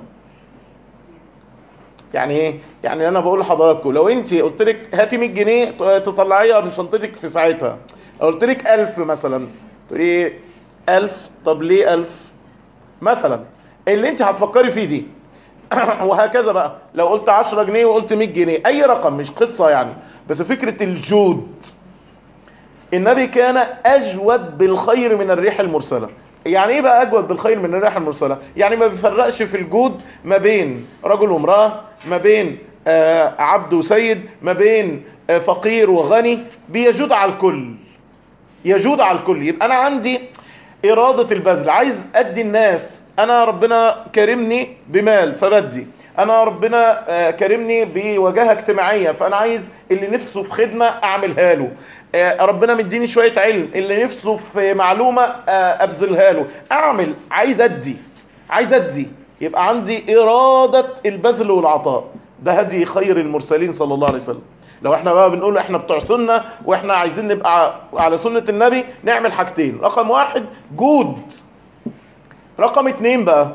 يعني ايه؟ يعني انا بقول لحضراتكم لو انت قلت لك هاتي مية جنيه تطلعيها من شنطتك في ساعتها، قلت لك ألف مثلا تقولي ألف، طب ليه ألف مثلا؟ اللي انت هتفكري فيه دي. وهكذا بقى لو قلت عشرة جنيه وقلت مية جنيه، اي رقم مش قصة يعني، بس فكرة الجود. النبي كان اجود بالخير من الريح المرسلة. يعني ايه بقى اجود بالخير من الريح المرسلة؟ يعني ما بيفرقش في الجود ما بين رجل وامرأة، ما بين آه عبد وسيد، ما بين آه فقير وغني، بيجود على الكل، يجود على الكل. يبقى انا عندي إرادة البذل، عايز أدي الناس. أنا ربنا كرمني بمال فبدي، أنا ربنا كرمني بوجاهة اجتماعية فأنا عايز اللي نفسه في خدمة أعملها له، ربنا مديني شوية علم اللي نفسه في معلومة أبذلها له، أعمل، عايز أدي، عايز أدي. يبقى عندي إرادة البذل والعطاء. ده هدي خير المرسلين صلى الله عليه وسلم. لو احنا بقى بنقول احنا بتوع سنة واحنا عايزين نبقى على سنة النبي، نعمل حاجتين: رقم واحد جود، رقم اتنين بقى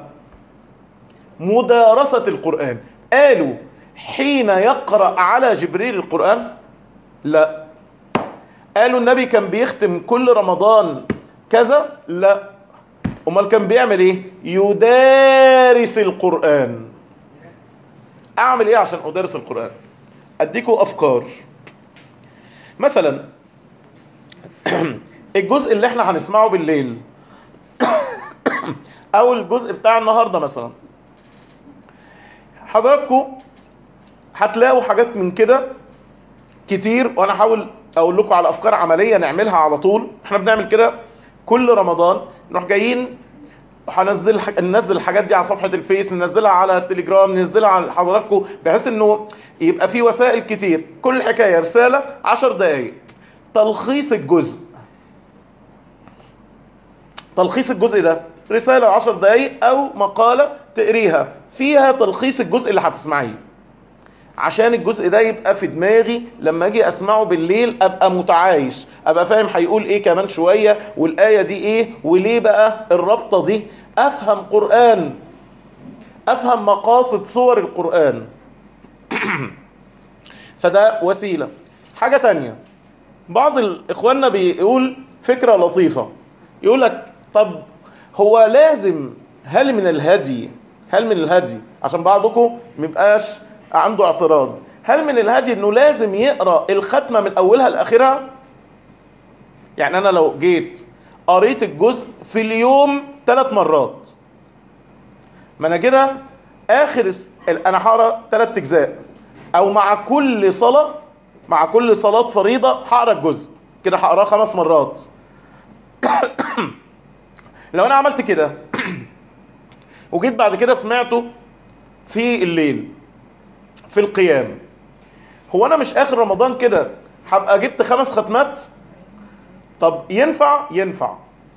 مدارسة القرآن. قالوا حين يقرأ على جبريل القرآن؟ لا. قالوا النبي كان بيختم كل رمضان كذا؟ لا. امال كان بيعمل ايه؟ يدارس القرآن. اعمل ايه عشان ادارس القرآن؟ اديكوا افكار. مثلا الجزء اللي احنا هنسمعه بالليل او الجزء بتاع النهاردة مثلا، حضراتكم هتلاقوا حاجات من كده كتير، وانا حاول اقول لكم على افكار عملية نعملها على طول. احنا بنعمل كده كل رمضان، نروح جايين هنزل ننزل الحاجات دي على صفحة الفيس، ننزلها على التليجرام، ننزلها على حضراتكم، بحيث انه يبقى في وسائل كتير. كل حكاية رسالة عشر دقايق، تلخيص الجزء. تلخيص الجزء ده رسالة عشر دقايق او مقالة تقريها فيها تلخيص الجزء اللي هتسمعيه، عشان الجزء ده يبقى في دماغي لما اجي اسمعه بالليل ابقى متعايش، ابقى فاهم هيقول ايه كمان شوية، والآية دي ايه، وليه بقى الربطة دي. افهم قرآن، افهم مقاصد صور القرآن. فده وسيلة. حاجة تانية، بعض اخواننا بيقول فكرة لطيفة، يقول لك طب هو لازم، هل من الهدي هل من الهدي عشان بعضكم ميبقاش عنده اعتراض، هل من الهدي انه لازم يقرأ الختمة من اولها لاخرها؟ يعني انا لو جيت قريت الجزء في اليوم ثلاث مرات، ما انا كده اخر انا هقرا ثلاث اجزاء، او مع كل صلاة مع كل صلاة فريضة هقرا الجزء كده، هقراه خمس مرات. لو انا عملت كده وجيت بعد كده سمعته في الليل في القيام، هو انا مش اخر رمضان كده هبقى جبت خمس ختمات؟ طب ينفع؟ ينفع.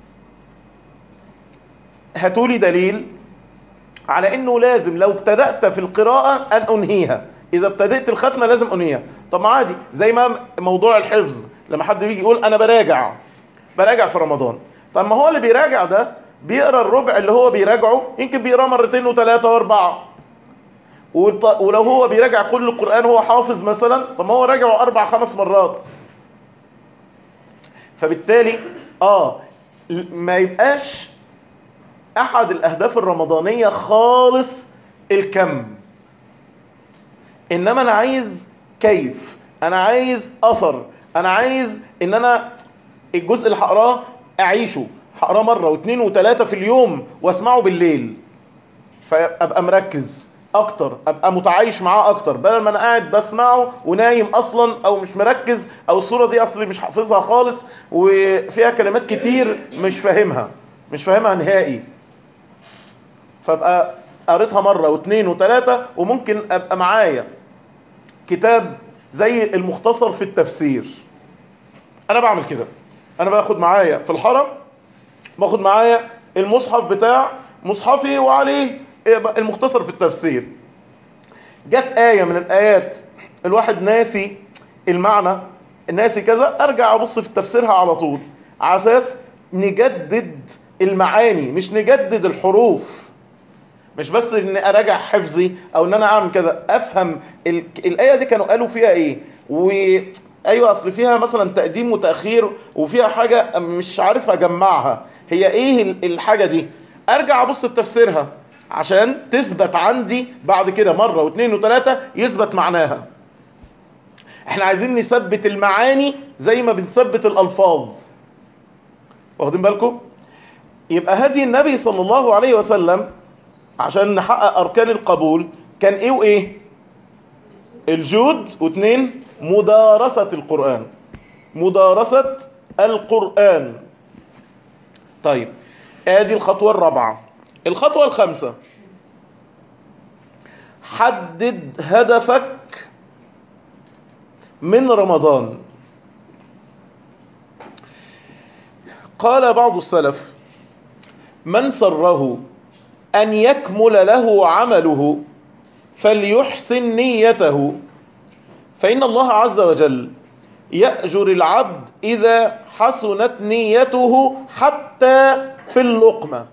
هاتولي دليل على انه لازم لو ابتدأت في القراءة ان انهيها، اذا ابتدأت الختمة لازم انهيها. طب عادي، زي ما موضوع الحفظ لما حد بيجي يقول انا براجع براجع في رمضان، طب ما هو اللي بيراجع ده بيقرأ الربع اللي هو بيراجعه يمكن بيقرأ مرتين وثلاثة واربعة، ولو هو بيراجع كل القرآن هو حافظ مثلا، طب ما هو راجعه اربع خمس مرات. فبالتالي اه ما يبقاش احد الاهداف الرمضانية خالص الكم، انما انا عايز كيف، انا عايز اثر، انا عايز ان انا الجزء اللي هقراه اعيشه، هقراه مره واثنين وثلاثه في اليوم واسمعه بالليل، فابقى مركز اكتر، ابقى متعايش معاه اكتر، بدل ما انا قاعد بسمعه ونايم اصلا او مش مركز، او الصوره دي اصلي مش حافظها خالص وفيها كلمات كتير مش فاهمها مش فاهمها نهائي. فابقى قريتها مره واثنين وثلاثه، وممكن ابقى معايا كتاب زي المختصر في التفسير. انا بعمل كده، انا باخد معايا في الحرم، باخد معايا المصحف بتاع مصحفي وعليه المختصر في التفسير. جت آية من الآيات الواحد ناسي المعنى، ناسي كذا، ارجع ابص في تفسيرها على طول، على اساس نجدد المعاني مش نجدد الحروف. مش بس ان اراجع حفظي او ان انا اعمل كذا، افهم ال... الايه دي كانوا قالوا فيها ايه، وايوه اصل فيها مثلا تقديم وتاخير وفيها حاجه مش عارف اجمعها، هي ايه الحاجه دي، ارجع ابص في تفسيرها عشان تثبت عندي بعد كده مره واثنين وثلاثه يثبت معناها. احنا عايزين نثبت المعاني زي ما بنثبت الالفاظ، واخدين بالكم؟ يبقى هدي النبي صلى الله عليه وسلم عشان نحقق أركان القبول كان إيه وإيه؟ الجود، واثنين مدارسة القرآن، مدارسة القرآن. طيب آدي الخطوة الرابعة. الخطوة الخامسة، حدد هدفك من رمضان. قال بعض السلف: من سره أن يكمل له عمله فليحسن نيته، فإن الله عز وجل يأجر العبد إذا حسنت نيته حتى في اللقمة.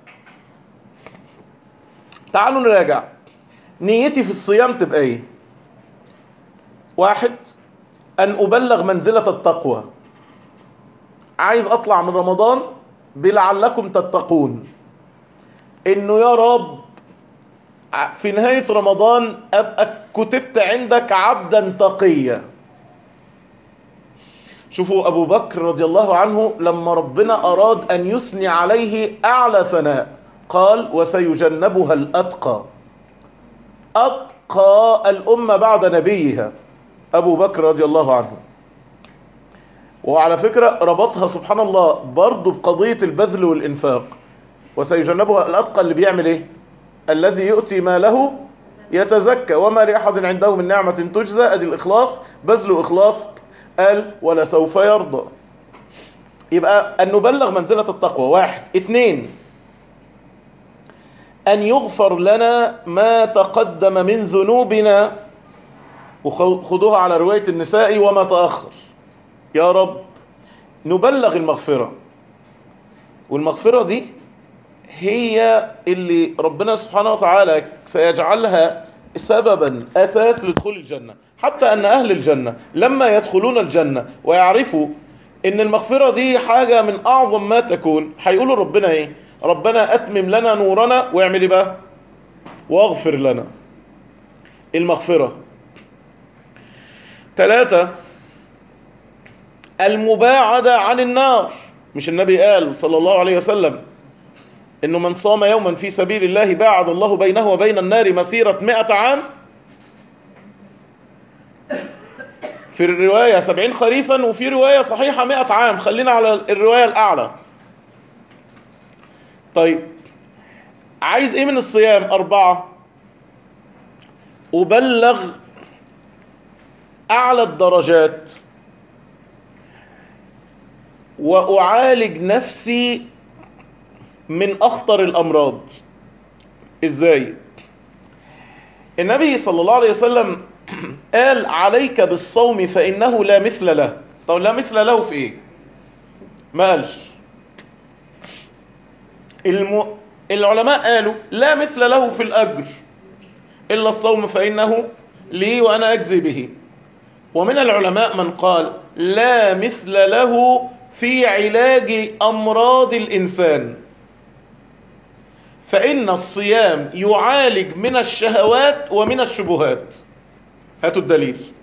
تعالوا نراجع نيتي في الصيام تبقى ايه. واحد، أن أبلغ منزلة التقوى، عايز أطلع من رمضان بلعلكم تتقون، إنه يا رب في نهاية رمضان أبقى كتبت عندك عبدا تقيا. شوفوا أبو بكر رضي الله عنه لما ربنا أراد أن يثني عليه أعلى ثناء قال: وسيجنبها الأتقى. أتقى الأمة بعد نبيها أبو بكر رضي الله عنه. وعلى فكرة ربطها سبحان الله برضو بقضية البذل والإنفاق. وسيجنبها الأتقى اللي بيعمل إيه؟ الذي يؤتي ماله يتزكى وما لأحد عنده من نعمة تجزى. أدي الإخلاص، بذل إخلاص. قال: ولسوف يرضى. يبقى أن نبلغ منزلة التقوى. واحد. اثنين، أن يغفر لنا ما تقدم من ذنوبنا، وخذوها على رواية النساء وما تأخر. يا رب نبلغ المغفرة، والمغفرة دي هي اللي ربنا سبحانه وتعالى سيجعلها سببا أساس لدخول الجنة. حتى أن أهل الجنة لما يدخلون الجنة ويعرفوا أن المغفرة دي حاجة من أعظم ما تكون، هيقولوا ربنا إيه؟ ربنا أتمم لنا نورنا ويعمل إيه بقى؟ واغفر لنا. المغفرة. ثلاثة، المباعدة عن النار. مش النبي قال صلى الله عليه وسلم إنه من صام يوما في سبيل الله باعد الله بينه وبين النار مسيرة مئة عام؟ في الرواية سبعين خريفا، وفي رواية صحيحة مئة عام. خلينا على الرواية الأعلى. طيب عايز إيه من الصيام؟ أربعة، أبلغ أعلى الدرجات وأعالج نفسي من أخطر الأمراض. إزاي؟ النبي صلى الله عليه وسلم قال: عليك بالصوم فإنه لا مثل له. طب لا مثل له في إيه؟ ما قالش. الم... العلماء قالوا لا مثل له في الأجر إلا الصوم فإنه لي وأنا أجزي به. ومن العلماء من قال لا مثل له في علاج أمراض الإنسان، فإن الصيام يعالج من الشهوات ومن الشبهات. هاتوا الدليل.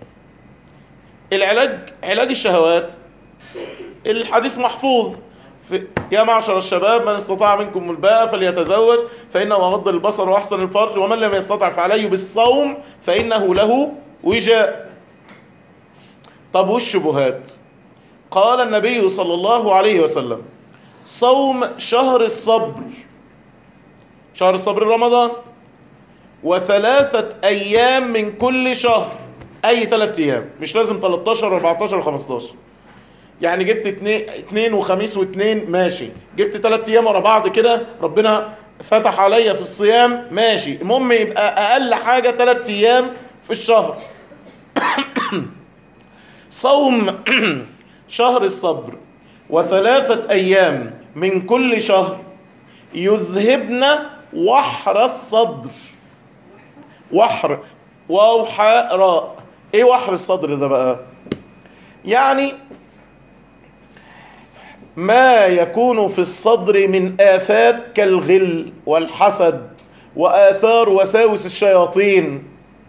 العلاج علاج الشهوات، الحديث محفوظ في يا معشر الشباب من استطاع منكم الباءة فليتزوج فإنه غض البصر وأحسن الفرج ومن لم يستطع فعليه بالصوم فإنه له وجاء. طب والشبهات؟ قال النبي صلى الله عليه وسلم صوم شهر الصبر، شهر الصبر رمضان، وثلاثة أيام من كل شهر، أي ثلاثة أيام، مش لازم تلتاشر اربعتاشر وخمستاشر. يعني جبت اتنين, اتنين وخميس واتنين ماشي، جبت ثلاثة أيام ورا بعض كده ربنا فتح عليا في الصيام ماشي، المهم يبقى أقل حاجة ثلاثة أيام في الشهر. صوم شهر الصبر وثلاثة أيام من كل شهر يذهبن وحر الصدر. وحر واو حاء راء. ايه وحر الصدر ده بقى؟ يعني ما يكون في الصدر من آفات كالغل والحسد وآثار وساوس الشياطين.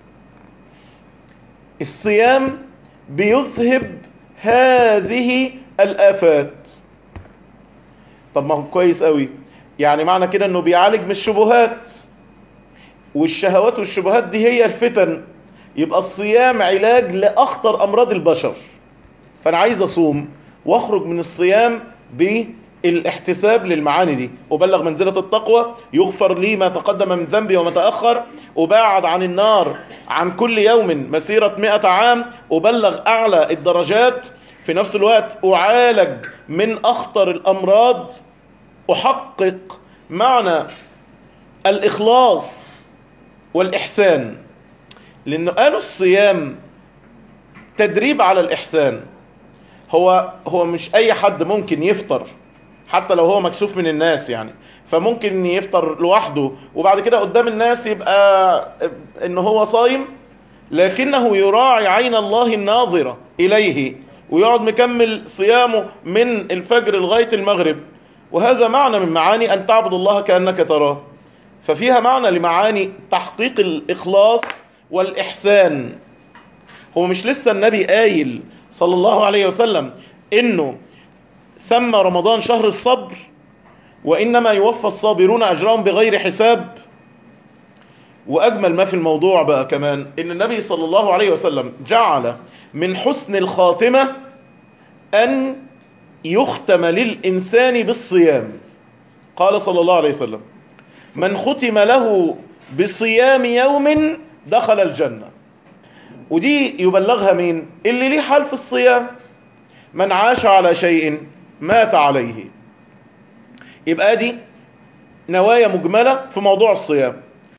الصيام بيذهب هذه الآفات. طب ما هو كويس قوي، يعني معنى كده انه بيعالج من الشبهات، والشهوات والشبهات دي هي الفتن، يبقى الصيام علاج لأخطر أمراض البشر. فأنا عايز أصوم واخرج من الصيام بالاحتساب للمعاني دي. أبلغ منزلة التقوى، يغفر لي ما تقدم من ذنبي وما تأخر، أباعد عن النار عن كل يوم مسيرة مئة عام، أبلغ أعلى الدرجات، في نفس الوقت أعالج من أخطر الأمراض، أحقق معنى الإخلاص والإحسان. لأنه قالوا الصيام تدريب على الإحسان. هو هو مش أي حد ممكن يفطر حتى لو هو مكسوف من الناس، يعني فممكن يفطر لوحده وبعد كده قدام الناس يبقى إنه هو صايم، لكنه يراعي عين الله الناظرة إليه ويقعد مكمل صيامه من الفجر لغاية المغرب. وهذا معنى من معاني أن تعبد الله كأنك تراه. ففيها معنى لمعاني تحقيق الإخلاص والإحسان. هو مش لسه النبي قايل صلى الله عليه وسلم إنه سمى رمضان شهر الصبر، وإنما يوفى الصابرون أجرهم بغير حساب؟ وأجمل ما في الموضوع بقى كمان إن النبي صلى الله عليه وسلم جعل من حسن الخاتمة أن يختم للإنسان بالصيام. قال صلى الله عليه وسلم من ختم له بصيام يوم دخل الجنة. ودي يبلغها مين؟ اللي ليه حال في الصيام. من عاش على شيء مات عليه. يبقى دي نوايا مجملة في موضوع الصيام.